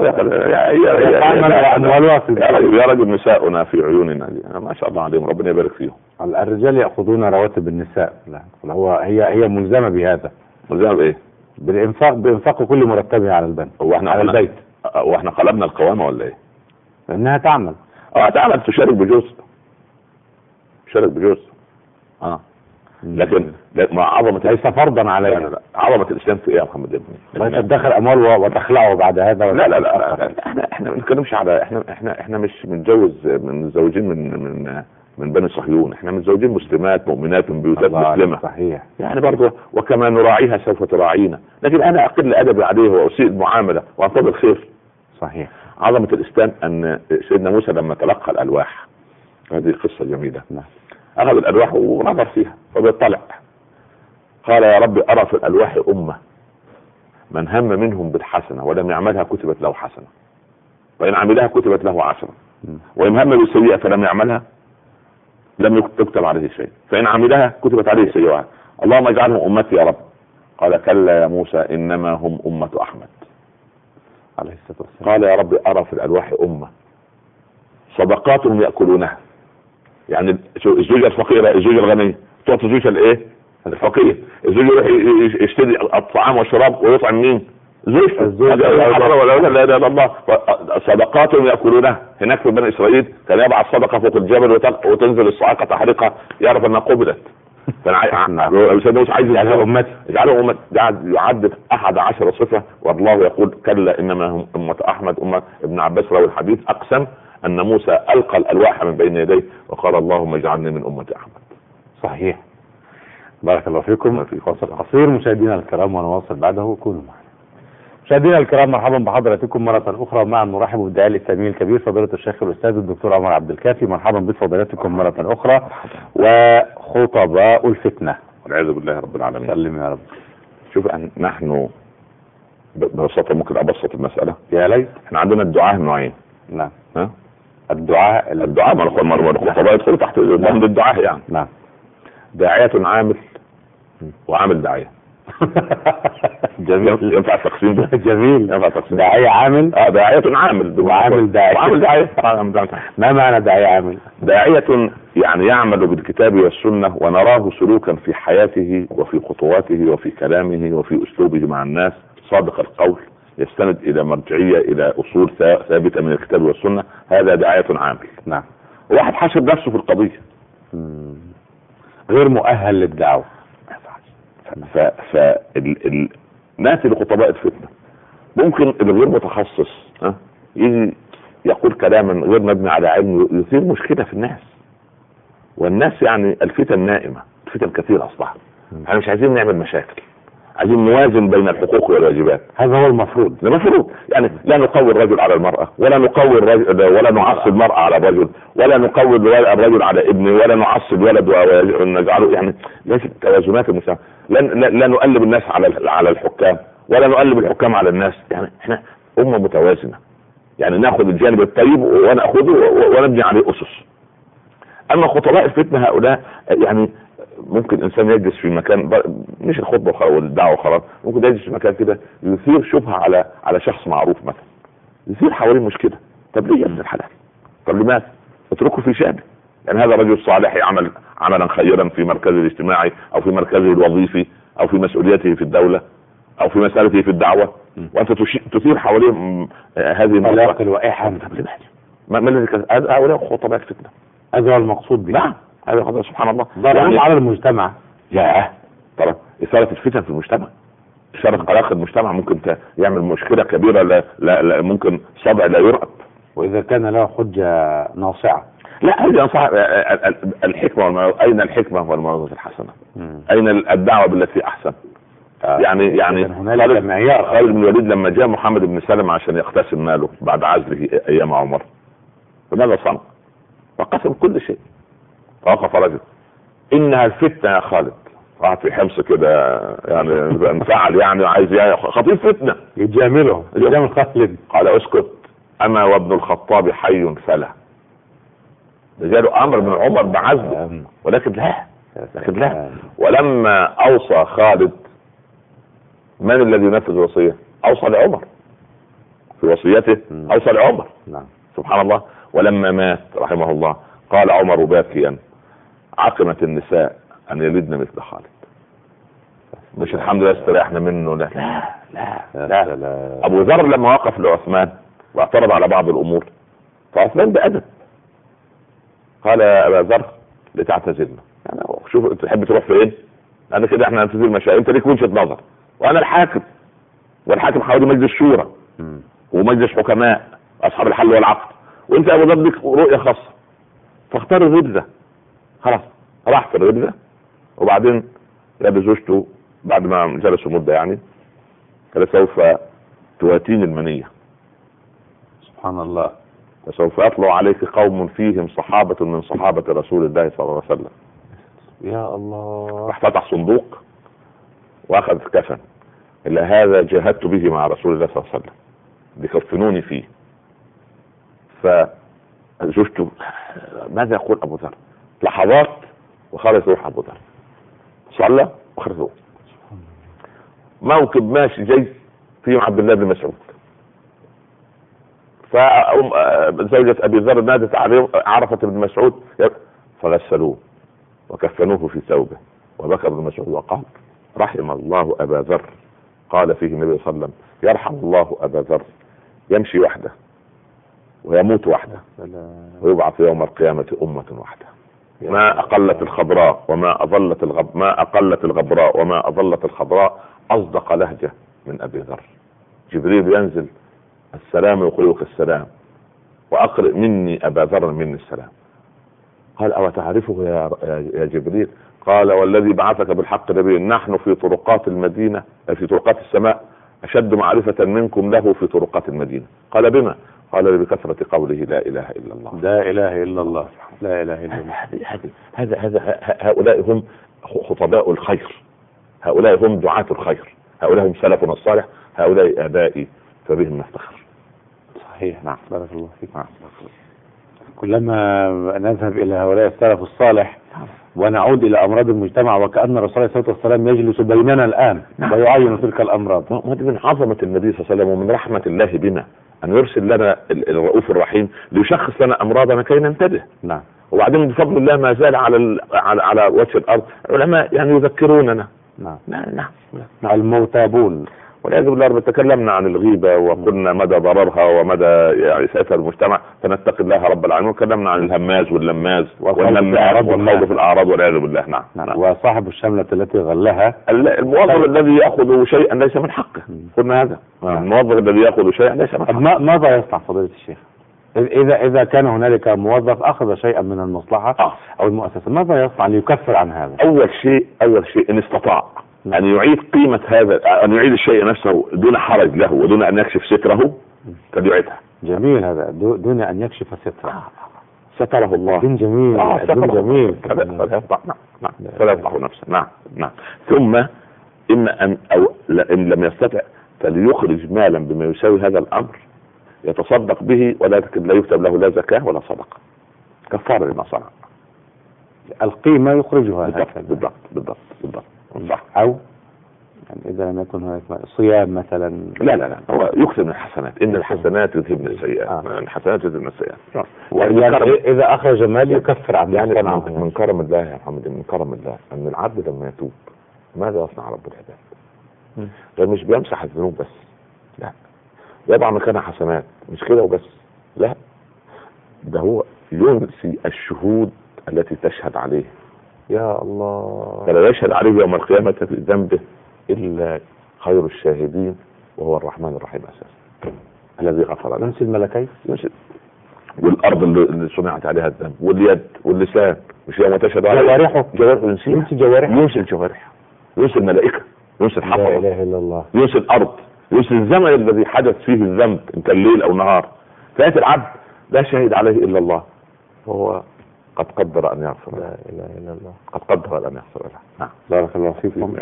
يا رجل نساؤنا في عيوننا، ما شاء الله عليهم، ربنا يبارك فيهم. الرجال يأخذون رواتب النساء. لا هي ملزمة بهذا. ملزمة بايه؟ بإنفاق كل مرتبه على البنك على البيت. واحنا قلبنا القوامة ولا ايه؟ لأنها تعمل تعمل، تشارك بجزء. لكن مع عظمة ليس فرضا عليها. لا. عظمة الإسلام في ايه يا محمد ابني؟ لا تدخر أموال وتخلعه بعد هذا. لا. احنا ما بنتكلمش على احنا مش متزوجين من بني صهيون. احنا متزوجين مسلمات مؤمنات من بيوتات مسلمة. صحيح. يعني برضه وكما نراعيها سوف تراعينا، لكن انا اقل ادبي عليه واسيء المعاملة وانتظر خير. صحيح. عظمة الإسلام ان سيدنا موسى لما تلقى الألواح، هذه قصة جميلة، أخذ الألواح ونظر فيها فبيطلع، قال يا رب أرى في الألواح أمة من هم منهم بالحسنة ولم يعملها كتبت له حسنة، وإن عملها كتبت له 10، وإن هم بالسيئة فلم يعملها لم تكتب عليه شيء، فإن عملها كتبت عليه سيئة. اللهم اجعلهم أمتي يا رب. قال كلا يا موسى إنما هم أمة أحمد عليه الصلاة والسلام. قال يا رب أرى في الألواح أمة صدقاتهم يأكلونها، يعني الزوجة الفقيرة الزوجة الغنية تعطي الزوجة الايه الفقير، الزوج يروح يشتري الطعام والشراب ويطعم مين؟ الزوجة. لا اله الا الله. صدقاتهم يأكلونها. هناك في بني اسرائيل كان يبعث صدقة فوق الجبل وتنزل الصاعقة تحرقها يعرف انها قبلت. سيدنا موسى عايز يجعله امتي، قاعد يعدد 11 صفة، والله يقول كلا انما هم امة احمد. ابن عباس روى الحديث اقسم ان موسى القى الالواح من بين يديه وقال اللهم اجعلني من امة احمد. صحيح. بارك الله فيكم. فاصل قصير مشاهدينا الكرام ونواصل بعده، كونوا معنا. مشاهدينا الكرام مرحبا بحضراتكم مرة اخرى. معا نرحب بالداعية الاسلامي الكبير فضيلة الشيخ الاستاذ الدكتور عمر عبد الكافي. مرحبا بفضيلتكم مرة اخرى. وخطباء الفتنة والعياذ بالله رب العالمين. سلم يا رب. شوف نحن ببساطة ممكن ابسط المسألة يا ليت. احنا عندنا الدعاء نوعين. نعم. الدعاء الخطباء يدخلوا تحت ضمن الدعاء يعني. نعم. داعية عامل وعامل داعية. جميل. ينفع التقسيم ده؟ جميل. ينفع التقسيم. داعية عامل. داعية عامل وعامل داعية. ما معنى داعية عامل؟ داعية يعني يعمل بالكتاب والسنة ونراه سلوكا في حياته وفي خطواته وفي كلامه وفي اسلوبه مع الناس صادق القول، يستند الى مرجعية الى اصول ثابتة من الكتاب والسنة. هذا داعية عامل. نعم. واحد حاشر نفسه في القضية غير مؤهل للدعوة. فالناس اللي خطباء الفتنة ممكن الغير متخصص يجي يقول كلاما غير مبني على علم يثير مشكلة في الناس، والناس يعني الفتن نائمة، الفتن كثير اصبحت. احنا مش عايزين نعمل مشاكل، عايزين نوازن بين الحقوق والواجبات. هذا هو المفروض. يعني لا نقوي الرجل على المرأة، ولا نقوي الرجل، ولا نعصب المرأة على الرجل، ولا نقوي الرجل على ابنه، ولا نعصب ولد ونجعله. يعني لازم توازنات المجتمع. لا نقلب الناس على الحكام، ولا نقلب الحكام على الناس. يعني احنا أمة متوازنة، يعني ناخذ الجانب الطيب وناخذه ونبني عليه أسس. اما خطباء الفتنة هؤلاء يعني ممكن انسان يجلس في مكان مش الخطبه والدعوه خلاص، ممكن يجلس في مكان كده يثير شبهه على شخص معروف مثلا، يثير حواليه مشكله. طب ليه يا ابن الحلال؟ طب لماذا؟ اتركه في شأنه. يعني هذا رجل صالح يعمل عملا خيرا في مركزه الاجتماعي او في مركزه الوظيفي او في مسؤولياته في الدوله او في مسألته في الدعوه، وانت تثير حواليه هذه المواقف الوائحه. ما الذي هؤلاء خطباء الفتنه. هذا هو المقصود به. نعم هذا خطباء سبحان الله. ضررهم على المجتمع. ترى إثارة الفتن في المجتمع، إثارة قلاق المجتمع ممكن يعمل مشكلة كبيرة. لا ممكن صدع لا يرأب، وإذا كان له حجة ناصعة. لا هذه الحكمة. أين الحكمة والموعظة الحسنة؟ أين الدعوة بالتي أحسن؟ يعني خالد بن الوليد لما جاء محمد بن سلمة عشان يقتسم ماله بعد عزله أيام عمر، فماذا صنع؟ فقسم كل شيء. فوقف رجل إنها الفتنة يا خالد، راح في حمص كده يعني انفعل، يعني عايز خطيب فتنة يجامل خالد. قال اسكت، انا وابن الخطاب حي فلا. جاله امر من عمر بعزله، ولكن لا. ولما اوصى خالد، من الذي ينفذ الوصية؟ اوصى لعمر في وصيته، اوصى لعمر. سبحان الله. ولما مات رحمه الله قال عمر باكيا: عقمت النساء ان يلدن مثل خالد. مش الحمد لله استريحنا منه، لا لا لا. ابو ذر لما وقف لعثمان واعترض على بعض الامور فعثمان بأدب قال يا ابا ذر لتعتزلنا، يعني شوف انت تحب تروح فين؟ انا كده احنا هننتظر المشايخ، انت ليك وجهة نظر وانا الحاكم، والحاكم حوالي مجلس شورى ومجلس حكماء اصحاب الحل والعقد، وانت يا ابو ذر لك رؤيه خاصه، فاختار الربزه. خلاص راح في الربزه، وبعدين جاب زوجته بعد ما جلسوا مده يعني قال سوف تواتين المنيه، سبحان الله، فسوف يطلع عليك قوم فيهم صحابه من صحابه رسول الله صلى الله عليه وسلم. يا الله. راح فتح صندوق واخذ كفن، الا هذا جاهدت به مع رسول الله صلى الله عليه وسلم بيكفنوني فيه. فزوجته ماذا يقول ابو ذر؟ لحظات وخرج روح ابو ذر، صلى وخرج روح. موكب ماشي جاي فيه عبد الله بن مسعود، فزوجة ابي ذر نادت عليه عرفت بن مسعود فغسلوه وكفنوه في ثوبه، وبكى ابن مسعود وقال رحم الله ابا ذر. قال فيه النبي صلى الله عليه وسلم يرحم الله ابا ذر يمشي وحده ويموت وحده ويبعث يوم القيامة أمة وحده. ما أقلت الخضراء وما أظلت ما أقلت الغبراء وما أظلت الخضراء أصدق لهجة من أبي ذر. جبريل ينزل السلام يقولك السلام وأقرئ مني أبا ذر مني السلام. قال أو تعرفه يا جبريل؟ قال والذي بعثك بالحق نبي نحن في طرقات المدينة في طرقات السماء أشد معرفة منكم له في طرقات المدينة. قال بما؟ قال بكثرة قوله لا إله إلا الله. لا إله إلا الله، لا إله إلا الله. هذا هؤلاء هم خطباء الخير، هؤلاء هم دعاة الخير، هؤلاء هم سلفنا الصالح، هؤلاء آبائي فبهم نفتخر. صحيح. نعم بارك الله فيك. نعم. كلما نذهب إلى هؤلاء السلف الصالح ونعود إلى أمراض المجتمع وكأن الرسول عليه الصلاة والسلام يجلس بيننا الآن ويعين تلك الأمراض. هذه من عظمة النبي صلى الله عليه وسلم ومن رحمة الله بنا أن يرسل لنا الرؤوف الرحيم ليشخص لنا أمراضنا كي ننتبه. نعم. وبعدين بفضل الله ما زال على وجه الأرض علماء يعني يذكروننا. نعم. نعم. الموتابون. والعياذ بالله تكلمنا عن الغيبة وقلنا مدى ضررها ومدى يعني سيئتها المجتمع، فنتقي الله رب العالمين. وكلمنا عن الهماز واللماز والخوض في الأعراض والعياذ بالله. نعم. وصاحب الشملة التي غلها الموظف الذي يأخذ شيئا ليس من حقه. قلنا هذا الموظف الذي يأخذ شيئا ليس من حقه. ماذا يصنع فضيلة الشيخ إذا كان هنالك موظف أخذ شيئا من المصلحة أو المؤسسة؟ ماذا يصنع ليكفر عن هذا؟ أول شيء إن استطاع أن يعيد قيمة هذا، أن يعيد الشيء نفسه دون حرج له ودون أن يكشف ستره فليعيدها. جميل هذا، دون أن يكشف ستره. ستره الله. دين جميل. دين جميل. فلا يفضح نفسه. نعم. ثم إما إن لم يستطع فليخرج مالا بما يساوي هذا الأمر يتصدق به ولا يكتب له لا زكاة ولا صدقة، كفارة لما صنع. القيمة يخرجها. بالضبط. أو يعني إذا لم يكن هناك صيام مثلا. لا هو يكثر من الحسنات، إن الحسنات يذهبن السيئات. الحسنات يذهبن السيئات. يعني إذا أخرج مال يكفر عن يعني من كرم الله يا محمد، من كرم الله أن العبد لما يتوب ماذا يصنع رب العباد؟ ده مش بيمسح الذنوب بس، لا، يضع مكانها حسنات، مش كده وبس، لا، ده هو ينسي الشهود التي تشهد عليه. يا الله، فلا يشهد عليه يوم القيامة في ذنبه إلا خير الشاهدين وهو الرحمن الرحيم أساسا الذي غفر له. ينسي الملكين، والأرض اللي صنعت عليها الذنب، واليد واللسان، مش يوم تشهد عليه جوارحه ينسي جوارحه، ينسي الجوارح، ينسي الملائكة، ينسي الحفظ، لا إله إلا الله، ينسي الأرض، ينسي الزمن الذي حدث فيه الذنب، إن كان ليل أو نهار. فيأتي العبد لا شهد عليه إلا الله وهو قد قدر أن يغفر. لا إله إلا الله، قد قدر أن يغفر له. نعم. بارك الله فيكم.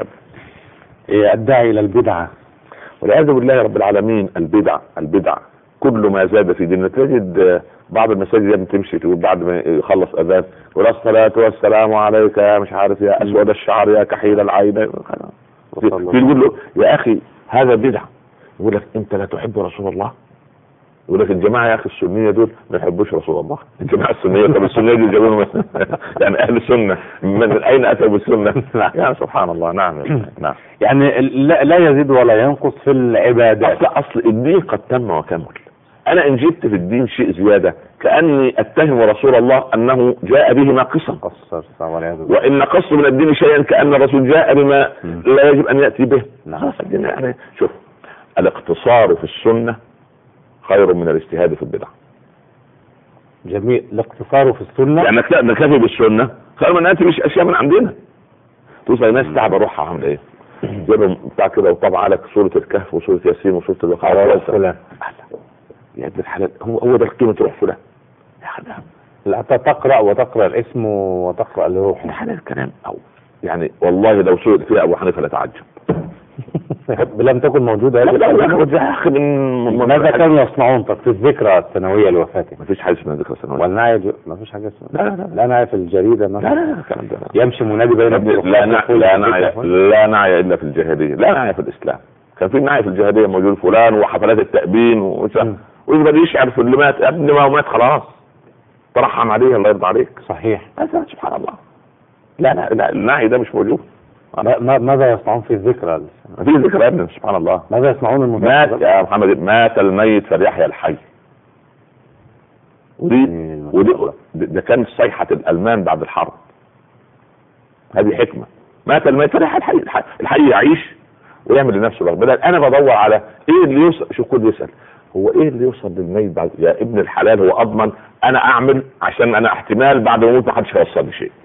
الداعي إلى البدعة والعياذ بالله رب العالمين. البدع كل ما زاد في ديننا. تجد بعض المساجد تمشي تقول بعد ما يخلص أذان ولا الصلاة والسلام عليك يا مش عارف يا أسود الشعر يا كحيل العين، يقول له يا أخي هذا بدعة. يقول لك أنت لا تحب رسول الله، يقول لك الجماعه يا اخي السنيه دول ما يحبوش رسول الله. الجماعه السنيه، طب السنيه دي جابوهم يعني اهل السنه من اين اتوا بالسنه؟ يعني سبحان الله. نعم نعم. يعني لا يزيد ولا ينقص في العبادات. اصل الدين قد تم وكمل. انا ان جبت في الدين شيء زياده كاني اتهم رسول الله انه جاء به ناقصا، وان نقص من الدين شيئا كان الرسول جاء بما لا يجب ان ياتي به. يعني شوف، الاقتصار في السنه خير من الاجتهاد في البدع. جميل. الاقتصار في السنه يعني نكتفي بالسنه خير من ناتي مش اشياء من عندنا. توصل الناس تعب اروحها عامله ايه؟ جيبهم بتاع كده وطبع لك سوره الكهف وسوره ياسين وسوره البقره. يا ابن الحلال، هو ده قيمه روح فلان. لا تقرا وتقرا الاسم وتقرا الروح. هذا الكلام او يعني والله لو سئل فيها ابو حنيفه لتعجب. لم تكن موجوده. ماذا كانوا يصنعون في الذكرى السنويه لوفاته؟ ما فيش حاجه اسمها ذكرى سنويه. والنعي ما فيش حاجه اسمها. لا نعي في الجريده مثلا. لا الكلام ده يمشي منادي بين لا نعي الا في الجاهليه، لا نعي في الاسلام. كان في نعي في الجاهليه موجود فلان وحفلات التأبين ويقدر يشعر في اللي مات قبل ما مات خلاص ترحم عليه الله يرضى عليك. صحيح. سبحان الله. لا النعي ده مش موجود. ماذا يصنعون في الذكرى؟ ما في ذكرى يا ابني سبحان الله. ماذا يصنعون مات يا محمد، مات الميت فليحيى الحي. ودي ده كان صيحة الألمان بعد الحرب. هذه حكمة. مات الميت فليحيى الحي. الحي يعيش ويعمل لنفسه رغبة. بدل انا بدور على ايه اللي يوصل. شوف كل يسأل هو ايه اللي يوصل للميت بعد. يا ابن الحلال هو اضمن انا اعمل عشان انا احتمال بعد ما اموت ما حدش هيوصل لي شيء.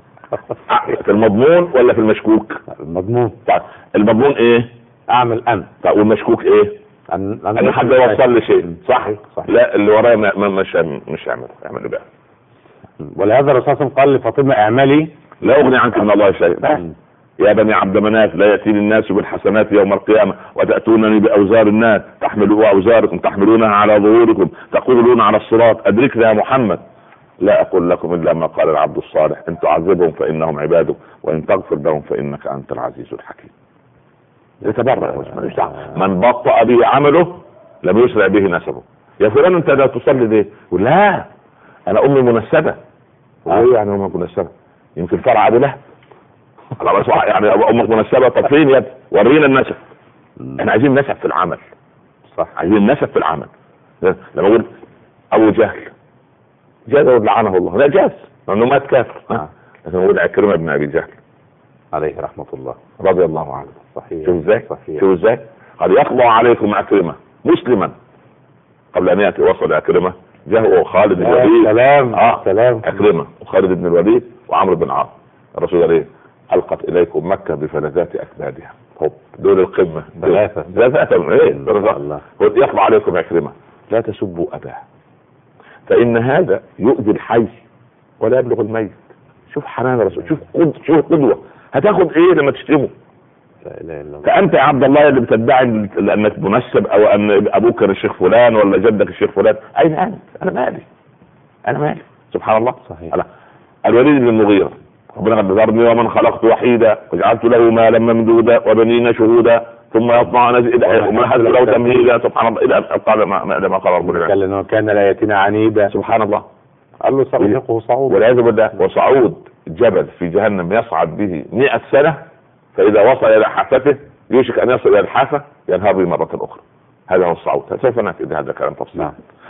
في المضمون ولا في المشكوك؟ المضمون. طيب المضمون ايه؟ اعمل انا. طيب والمشكوك ايه؟ ان حد يوصل لي شيء. صح. لا اللي ورايا مش يعمل بقى. ولهذا الرسول صلى الله عليه وسلم قال لفاطمه اعملي لا اغني عنك من الله شيء. يا بني عبد مناف لا يأتيني الناس بالحسنات يوم القيامة وتأتونني بأوزار الناس تحملوا أوزاركم تحملونها على ظهوركم تقولون على الصراط أدركنا يا محمد. لا أقول لكم إلا ما قال العبد الصالح إن تعذبهم فإنهم عبادك وإن تغفر لهم فإنك أنت العزيز الحكيم. يتبرع من بطأ به عمله لم يسرع به نسبه. يا فلان أنت لا تصلي ليه؟ لا أنا أمي منسبة. إيه يعني أمك منسبة؟ يمكن فرع له يعني امك منسبه. طب فين يد ورينا النسب. احنا عايزين نسب في العمل. صح. عايزين نسب في العمل. لما اقول ابو جهل لعنه الله لا جاز لانه مات كافر. لكن اقول عكرمه بن ابي جهل عليه رحمه الله رضي الله عنه. صحيح. شوف ازاي قد يقضى عليكم عكرمه مسلما قبل ان ياتي وصل عكرمه جاء خالد بن الوليد. سلام عكرمه وخالد بن الوليد وعمرو بن عاص. الرسول عليه ألقت إليكم مكة بفلذات أكبادها. دول القمة ثلاثة ايه يطلع عليكم عكرمة لا تسبوا أباه فإن هذا يؤذي الحي ولا يبلغ الميت. شوف حنان الرسول. شوف قدوة. هتاخد ايه لما تشتمه؟ فأنت يا عبد الله اللي بتدعي أنك منسب أو أن أبوك كان الشيخ فلان ولا جدك الشيخ فلان. أين أنت؟ أنا مالي سبحان الله. صحيح. الوليد بن المغيرة ربنا قد ذرني ومن خلقت وحيدا وجعلت له مالا ممدودا وبنين شهودا ثم يطمع نزيد وما حد له تمهيدا. سبحان الله. الى قال ما قال ربنا قال انه كان لا ياتينا عنيدا. سبحان الله. قال له سأرهقه صعود والعياذ بالله. وصعود جبل في جهنم يصعد به 100 سنة فاذا وصل الى حافته يوشك ان يصل الى الحافة ينهار به مرة اخرى. هذا هو الصعود. سوف ناتي بهذا الكلام تفصيلا.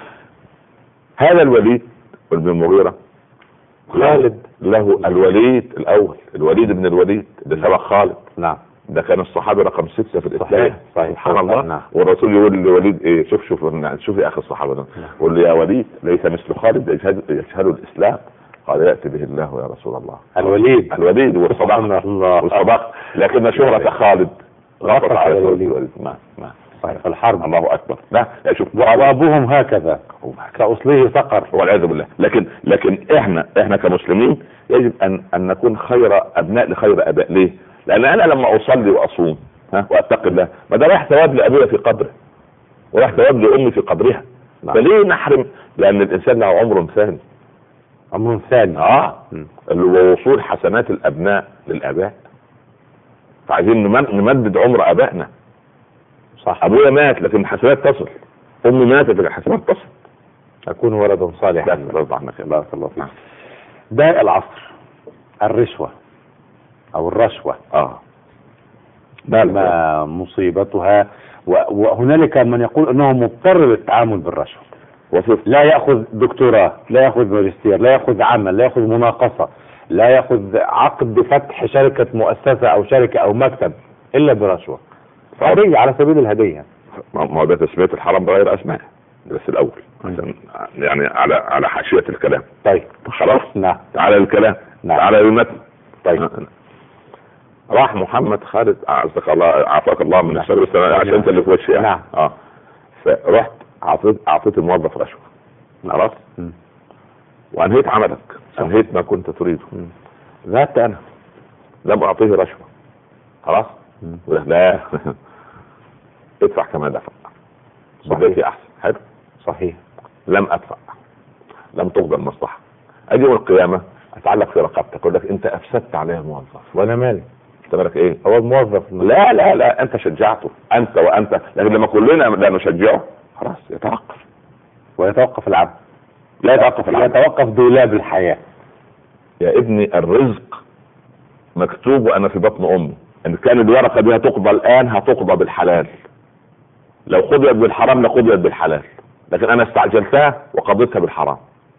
هذا الوليد بن المغيرة خالد له الوليد الاول الوليد بن الوليد اللي سبق خالد. نعم. ده كان الصحابي رقم 6 في الاسلام. صحيح. سبحان الله. نعم. والرسول يقول لوليد ايه شوف يا اخي الصحابه ده يقول لي يا وليد ليس مثل خالد يشهد الاسلام. قال ياتي به الله يا رسول الله. الوليد والصداق لكن شهرة خالد غطت على الوليد. ما صحيح. الحرب. الله اكبر. لا شوف وابوهم هكذا كأصله سقر والعياذ بالله. لكن احنا كمسلمين يجب ان نكون خير ابناء لخير اباء. ليه؟ لان انا لما اصلي واصوم واتقي الله ما ده رايح ثواب لابويا في قبره ورايح ثواب لامي في قبرها. فليه نحرم؟ لان الانسان له عمر ثاني. ووصول حسنات الابناء للاباء. فعايزين نمدد عمر ابائنا. صح. ابويا مات لكن الحسنات تصل امي ماتت حسب اتصل اكون ولدا صالحا. بارك الله فيك. ده العصر الرشوة او الرشوة. ما مصيبتها؟ وهنالك من يقول انه مضطر للتعامل بالرشوة، لا يأخذ دكتوراه، لا يأخذ ماجستير، لا يأخذ عمل، لا يأخذ مناقصة، لا يأخذ عقد فتح شركة مؤسسة او شركة او مكتب الا برشوة هدية على سبيل الهدية. ما هو ده تسمية الحرام بغير اسماء بس الاول عشان يعني على حاشية الكلام. طيب خلاص. نعم. على الكلام. نعم. على المتن. طيب. راح محمد خالد اعزك الله عافاك الله من الشر بس عشان انت اللي في وشي يعني. نعم. فرحت اعطيت الموظف رشوة. خلاص. وانهيت عملك، انهيت ما كنت تريده. ذهبت انا لم اعطيه رشوة. خلاص. لا ادفع كما دفع. صحيح احسن. حلو. صحيح. لم ادفع، لم تقضى المصلحة. اجي يوم القيامة اتعلق في رقبتك اقول لك انت افسدت عليه الموظف. وانا مالي؟ انت بالك ايه؟ هو الموظف. لا انت شجعته، انت وانت، لكن لما كلنا لا نشجعه خلاص يتوقف. ويتوقف العبد. لا يتوقف العبد، يتوقف دولاب الحياة. يا ابني الرزق مكتوب وانا في بطن امي، ان كان الورقة دي هتقضى الان هتقضى بالحلال، لو قضيت بالحرام لقضيت بالحلال، لكن انا استعجلتها وقضيتها بالحرام.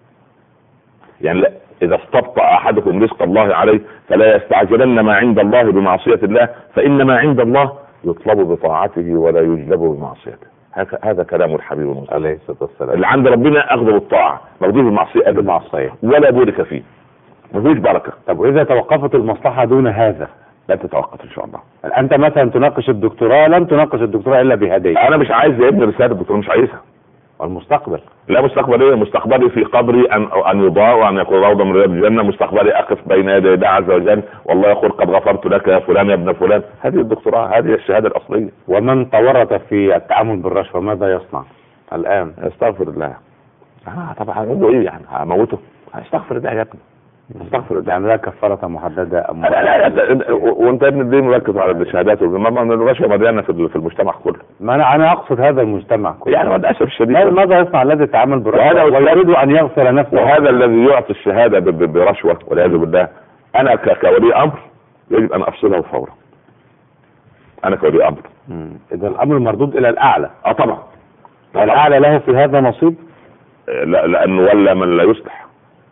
يعني لا، اذا استبطأ احدكم رزق الله عليه فلا يستعجلن ما عند الله بمعصية الله، فان ما عند الله يطلب بطاعته ولا يجلب بمعصيته. هذا كلام الحبيب المصطفى عليه الصلاة والسلام. اللي عند ربنا اخذ بالطاعة، مغضوب بالمعصية ولا بورك فيه، مفيش بركة. طب واذا توقفت المصلحة دون هذا؟ لا تتوقف ان شاء الله. انت مثلا تناقش الدكتوراه، لم تناقش الدكتوراه الا بهدية. انا مش عايز يا ابني رسالة الدكتوراه، مش عايزها. والمستقبل؟ لا مستقبل ايه؟ مستقبلي في قبري ان يضاء وان يكون روضة من رياض الجنة. مستقبلي اقف بين يدي الله عز وجل والله يقول قد غفرت لك يا فلان يا ابن فلان. هذه الدكتوراه، هذه الشهادة الاصلية. ومن تورط في التعامل بالرشوة ماذا يصنع الان؟ استغفر الله. طبعا اقول له ايه يعني؟ هموته؟ استغفر الله يا ابني، استغفر الله. يعني لا كفارة محددة لا وانت يا ابني ليه مركز على الشهادات؟ الرشوة مليانة في المجتمع كله. ما انا اقصد هذا المجتمع كله. يعني للاسف الشديد ماذا يصنع الذي يتعامل بالرشوة ويريد ان يغفر نفسه؟ وهذا الذي يعطي الشهادة برشوة والعياذ بالله، انا كولي امر يجب ان افصله فورا. انا كولي امر. اذا الامر مردود الى الاعلى. طبعا. الاعلى له في هذا نصيب؟ لا، لانه ولا من لا يصلح.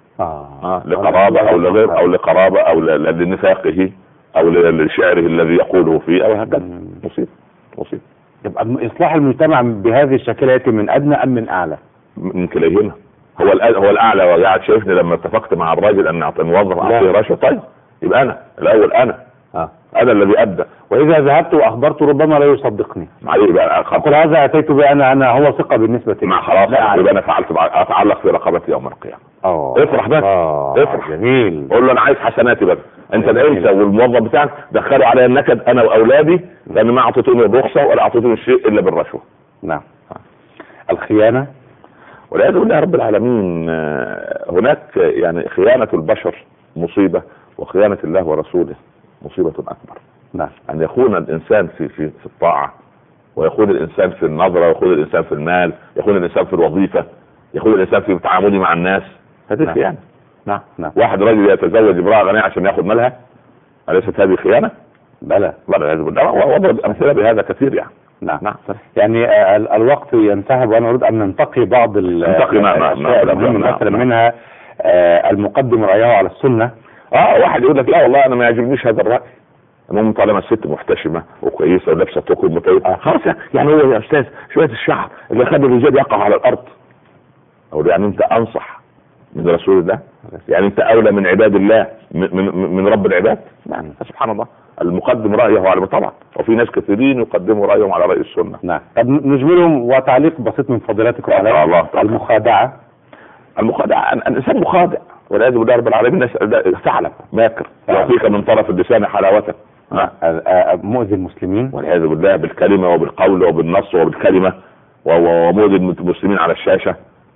لقرابة او لغير او لقرابة او لنفاقه او لشعره الذي يقوله فيه او هكذا. مصيب. يبقى اصلاح المجتمع بهذه الشكل ياتي من ادنى ام من اعلى؟ من كليهما. هو الاعلى. وقاعد شايفني لما اتفقت مع الراجل ان اعطي الموظف اعطيه رشوة، طيب يبقى انا الاول، انا الذي ابدا. واذا ذهبت واخبرت ربما لا يصدقني. معلش بقى اقول هذا اتيت به انا هو ثقة بالنسبة لي. خلاص يبقى انا فعلت اتعلق في رقبتي يوم القيامة. افرح بس. افرح. جميل. قول له انا عايز حسناتي بس. انت الانسى والموظف بتاعك دخلوا علي النكد انا واولادي لان ما اعطيتوني الرخصة ولا اعطيتوني الشيء الا بالرشوة. نعم. الخيانة والعياذ بالله رب العالمين. هناك يعني خيانة البشر مصيبة، وخيانة الله ورسوله مصيبة اكبر. نعم. ان يخون الانسان في الطاعة، ويخون الانسان في النظرة، ويخون الانسان في المال، يخون الانسان في الوظيفة، يخون الانسان في تعامله مع الناس. هذه خيانة. نعم. واحد رجل يتزوج امرأة غنية عشان ياخذ مالها، أليست هذه خيانة؟ بلى. وضرب امثلة بهذا كثير يعني. نعم. يعني الوقت ينتهي وانا اريد ان ننتقي بعض الاشياء مثلا منها المقدم رأيه على السنة. واحد يقول لك لا والله انا ما يعجبنيش هذا الرأي، المهم طالما الست محتشمة وكويسة ولابسة توكل متوسط خلاص. يعني هو يا استاذ شوية الشعر اللي خد الرجال يقع على الارض، او يعني انت انصح من رسول الله؟ يعني انت اولى من عباد الله من رب العباد؟ نعم. سبحان الله. المقدم رأيه على طبعا، وفي ناس كثيرين يقدموا رأيهم على رأي السنة. نعم. طب نجملهم وتعليق بسيط من فضيلتكم على المخادعة. الانسان مخادع والعياذ بالله رب العالمين. ثعلب ماكر يعطيك من طرف اللسان حلاوته. مؤذي المسلمين والعياذ بالله بالكلمة وبالقول وبالنص وبالكلمة، ومؤذي المسلمين على الشاشة.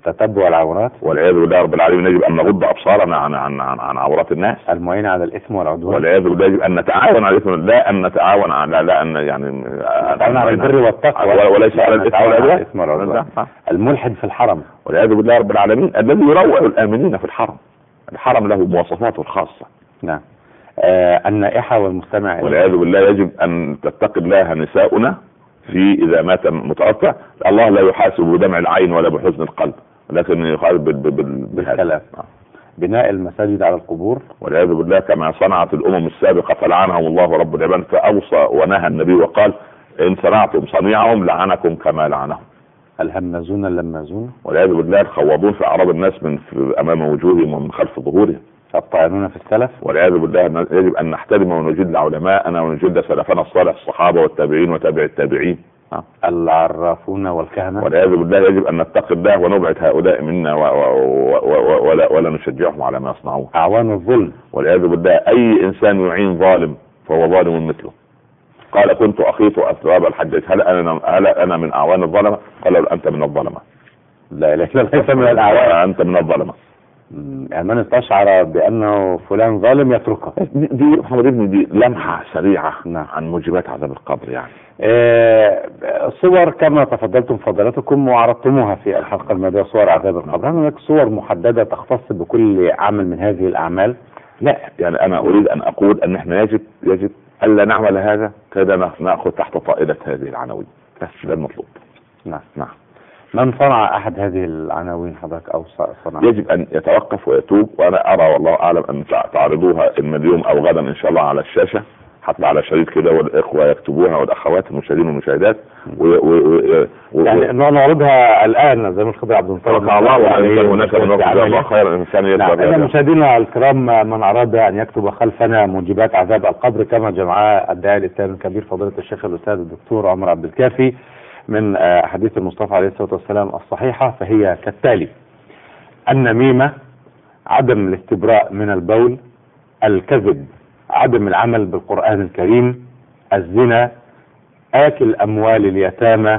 تتبع العورات، والعياذ بالله رب العالمين يجب ان نغض ابصارنا عن عورات الناس، المعين على الاثم والعدوان، والعياذ بالله يجب ان نتعاون على الاثم، لا ان نتعاون على لا ان يعني نتعاون على البر والتقوى وليس على الاثم والعدوان. الملحد في الحرم والعياذ بالله رب العالمين الذي يروع الامنين في الحرم. الحرم له مواصفاته الخاصه. نعم. النائحه والمستمع، والعياذ بالله يجب ان تتقي الله نساؤنا في اذا مات متوفى. الله لا يحاسب بدمع العين ولا بحزن القلب، ولكن يحاسب بالكلام. بناء المساجد على القبور، والعياذ بالله كما صنعت الامم السابقه فلعنهم الله رب العباد، فاوصى ونهى النبي وقال ان صنعتم صنيعهم لعنكم كما لعنهم. الهمازون اللمازون، والعياذ بالله الخواضون في اعراض الناس من امام وجوههم ومن خلف ظهورهم. الطاعنون في السلف، والعياذ بالله يجب ان نحترم ونجد علماءنا ونجد سلفنا الصالح الصحابه والتابعين وتابع التابعين. العرافون والكهنه، والعياذ بالله يجب ان نتقي الله ونبعد هؤلاء منا ولا نشجعهم على ما يصنعون. اعوان الظلم، والعياذ بالله اي انسان يعين ظالم فهو ظالم مثله. قال كنت اخيط اثواب الحجاج هل انا من اعوان الظلمه؟ قال انت من الظلمه. لا ليس من الاعوان، انت من الظلمه. يعني من استشعر بانه فلان ظالم يتركه. دي محمد ابني دي لمحه سريعه عن موجبات عذاب القبر. يعني صور كما تفضلتم فضلاتكم وعرضتموها في الحلقه الماضيه، صور عذاب القبر. هل هناك صور محدده تختص بكل عمل من هذه الاعمال؟ لا، يعني انا اريد ان اقول ان احنا يجب الا نعمل هذا كذا، ناخذ تحت طائله هذه العناوين بس، ده المطلوب. نعم. من صنع احد هذه العناوين حضرتك او صنع؟ يجب ان يتوقف ويتوب. وانا ارى والله اعلم ان تعرضوها اليوم او غدا ان شاء الله على الشاشه، حتى على شريط كده، والاخوه يكتبوها والاخوات المشاهدين والمشاهدات يعني نعرضها الان زي ما الخضر عبد الطيب هناك من خير الانسان يتبع. مشاهدينا الكرام، من اراد ان يكتب خلفنا موجبات عذاب القبر كما جمعها الداعي الاسلامي الكبير فضيله الشيخ الاستاذ الدكتور عمر عبد الكافي من حديث المصطفى عليه الصلاه والسلام الصحيحه، فهي كالتالي: النميمه، عدم الاستبراء من البول، الكذب، عدم العمل بالقرآن الكريم، الزنا، آكل أموال اليتامى،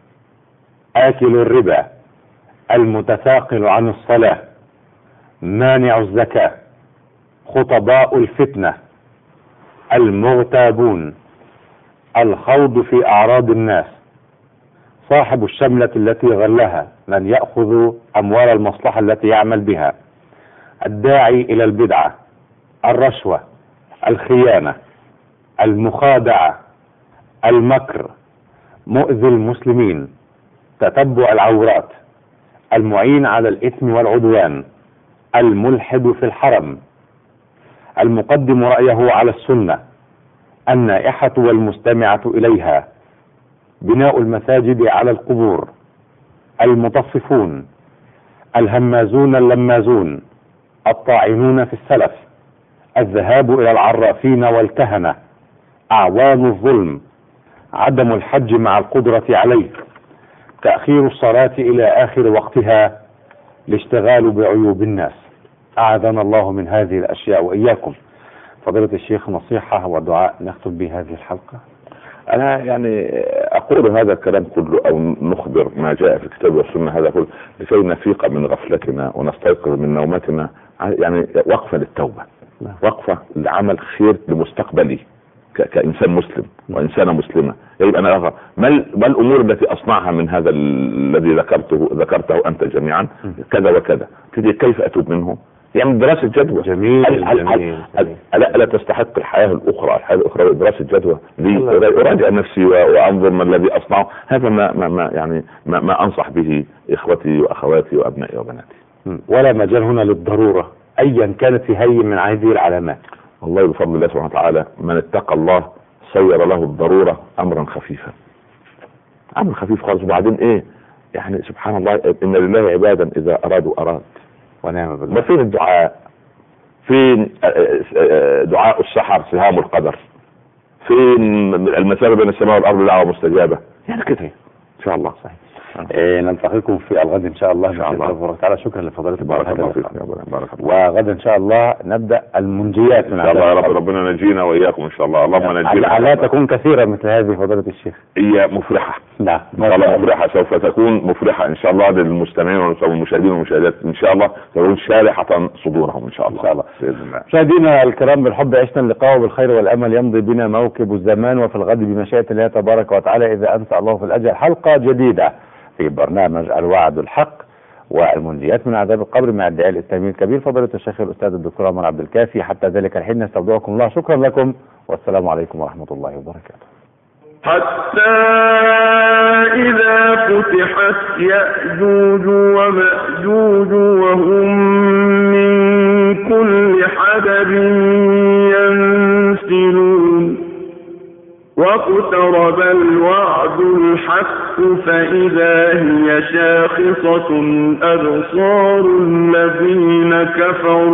آكل الربا، المتثاقل عن الصلاة، مانع الزكاة، خطباء الفتنة، المغتابون، الخوض في أعراض الناس، صاحب الشملة التي غلها، من يأخذ أموال المصلحة التي يعمل بها، الداعي إلى البدعة، الرشوة، الخيانة، المخادعة، المكر، مؤذي المسلمين، تتبع العورات، المعين على الإثم والعدوان، الملحد في الحرم، المقدم رأيه على السنة، النائحة والمستمعة إليها، بناء المساجد على القبور، المطففون، الهمازون اللمازون، الطاعنون في السلف، الذهاب إلى العرافين والكهنة، أعوان الظلم، عدم الحج مع القدرة عليه، تأخير الصلاة إلى آخر وقتها، الاشتغال بعيوب الناس. أعاذنا الله من هذه الأشياء وإياكم. فضيلة الشيخ، نصيحة ودعاء نختم به هذه الحلقة. أنا يعني أقول هذا الكلام كله أو نخبر ما جاء في الكتاب والسنة هذا كله لكي نفيق من غفلتنا ونستيقظ من نومتنا، يعني وقفة للتوبة، وقفة لعمل خير لمستقبلي كإنسان مسلم وإنسانة مسلمة. يجب أن أرى ما الأمور التي أصنعها من هذا الذي ذكرته أنت جميعا، كذا وكذا، كيف أتوب منه؟ يعني دراسة جدوى. جميل. ألا تستحق الحياة الأخرى دراسة جدوى أراجع نفسي وأنظر ما الذي أصنعه. هذا ما أنصح به إخوتي وأخواتي وأبنائي وبناتي. ولا مجال هنا للضرورة أيا كانت في هي من هذه العلامات. والله بفضل الله سبحانه وتعالى من اتقى الله صير له الضرورة أمرا خفيفا، أمر خفيف خالص. وبعدين إيه يعني سبحان الله، إن لله عبادا إذا أرادوا أراد. ونعم بالله. ما فين الدعاء؟ فين دعاء السحر سهام القدر؟ فين المسافة بين السماء والأرض دعوة مستجابة؟ يعني كده إن شاء الله. صحيح. نلتقيكم في الغد ان شاء الله. إن شاء الله. تبارك وتعالى. شكرا لفضيلتكم. بارك الله فيك. وغدا ان شاء الله نبدا المنجيات من ان شاء الله يا رب. ربنا نجينا واياكم ان شاء الله. اللهم نجينا. لا تكون كثيره مثل هذه فضيله الشيخ. هي مفرحه. نعم مفرحه، سوف تكون مفرحه ان شاء الله للمستمعين والمشاهدين والمشاهدات. ان شاء الله تكون شارحه صدورهم ان شاء الله. ان شاء الله. مشاهدينا الكرام، بالحب عشنا اللقاء وبالخير والامل يمضي بنا موكب الزمان، وفي الغد بمشيئه الله تبارك وتعالى اذا انسى الله في الاجل حلقه جديده في برنامج الوعد الحق والمنجيات من عذاب القبر مع الداعي الاسلامي الكبير فضيلة الشيخ الاستاذ الدكتور عمر عبد الكافي. حتى ذلك الحين نستودعكم الله. شكرا لكم والسلام عليكم ورحمه الله وبركاته. حتى إذا فتحت يأجوج ومأجوج وهم من كل حدب ينسلون واقترب الوعد الحق فإذا هي شاخصة أبصار الذين كفروا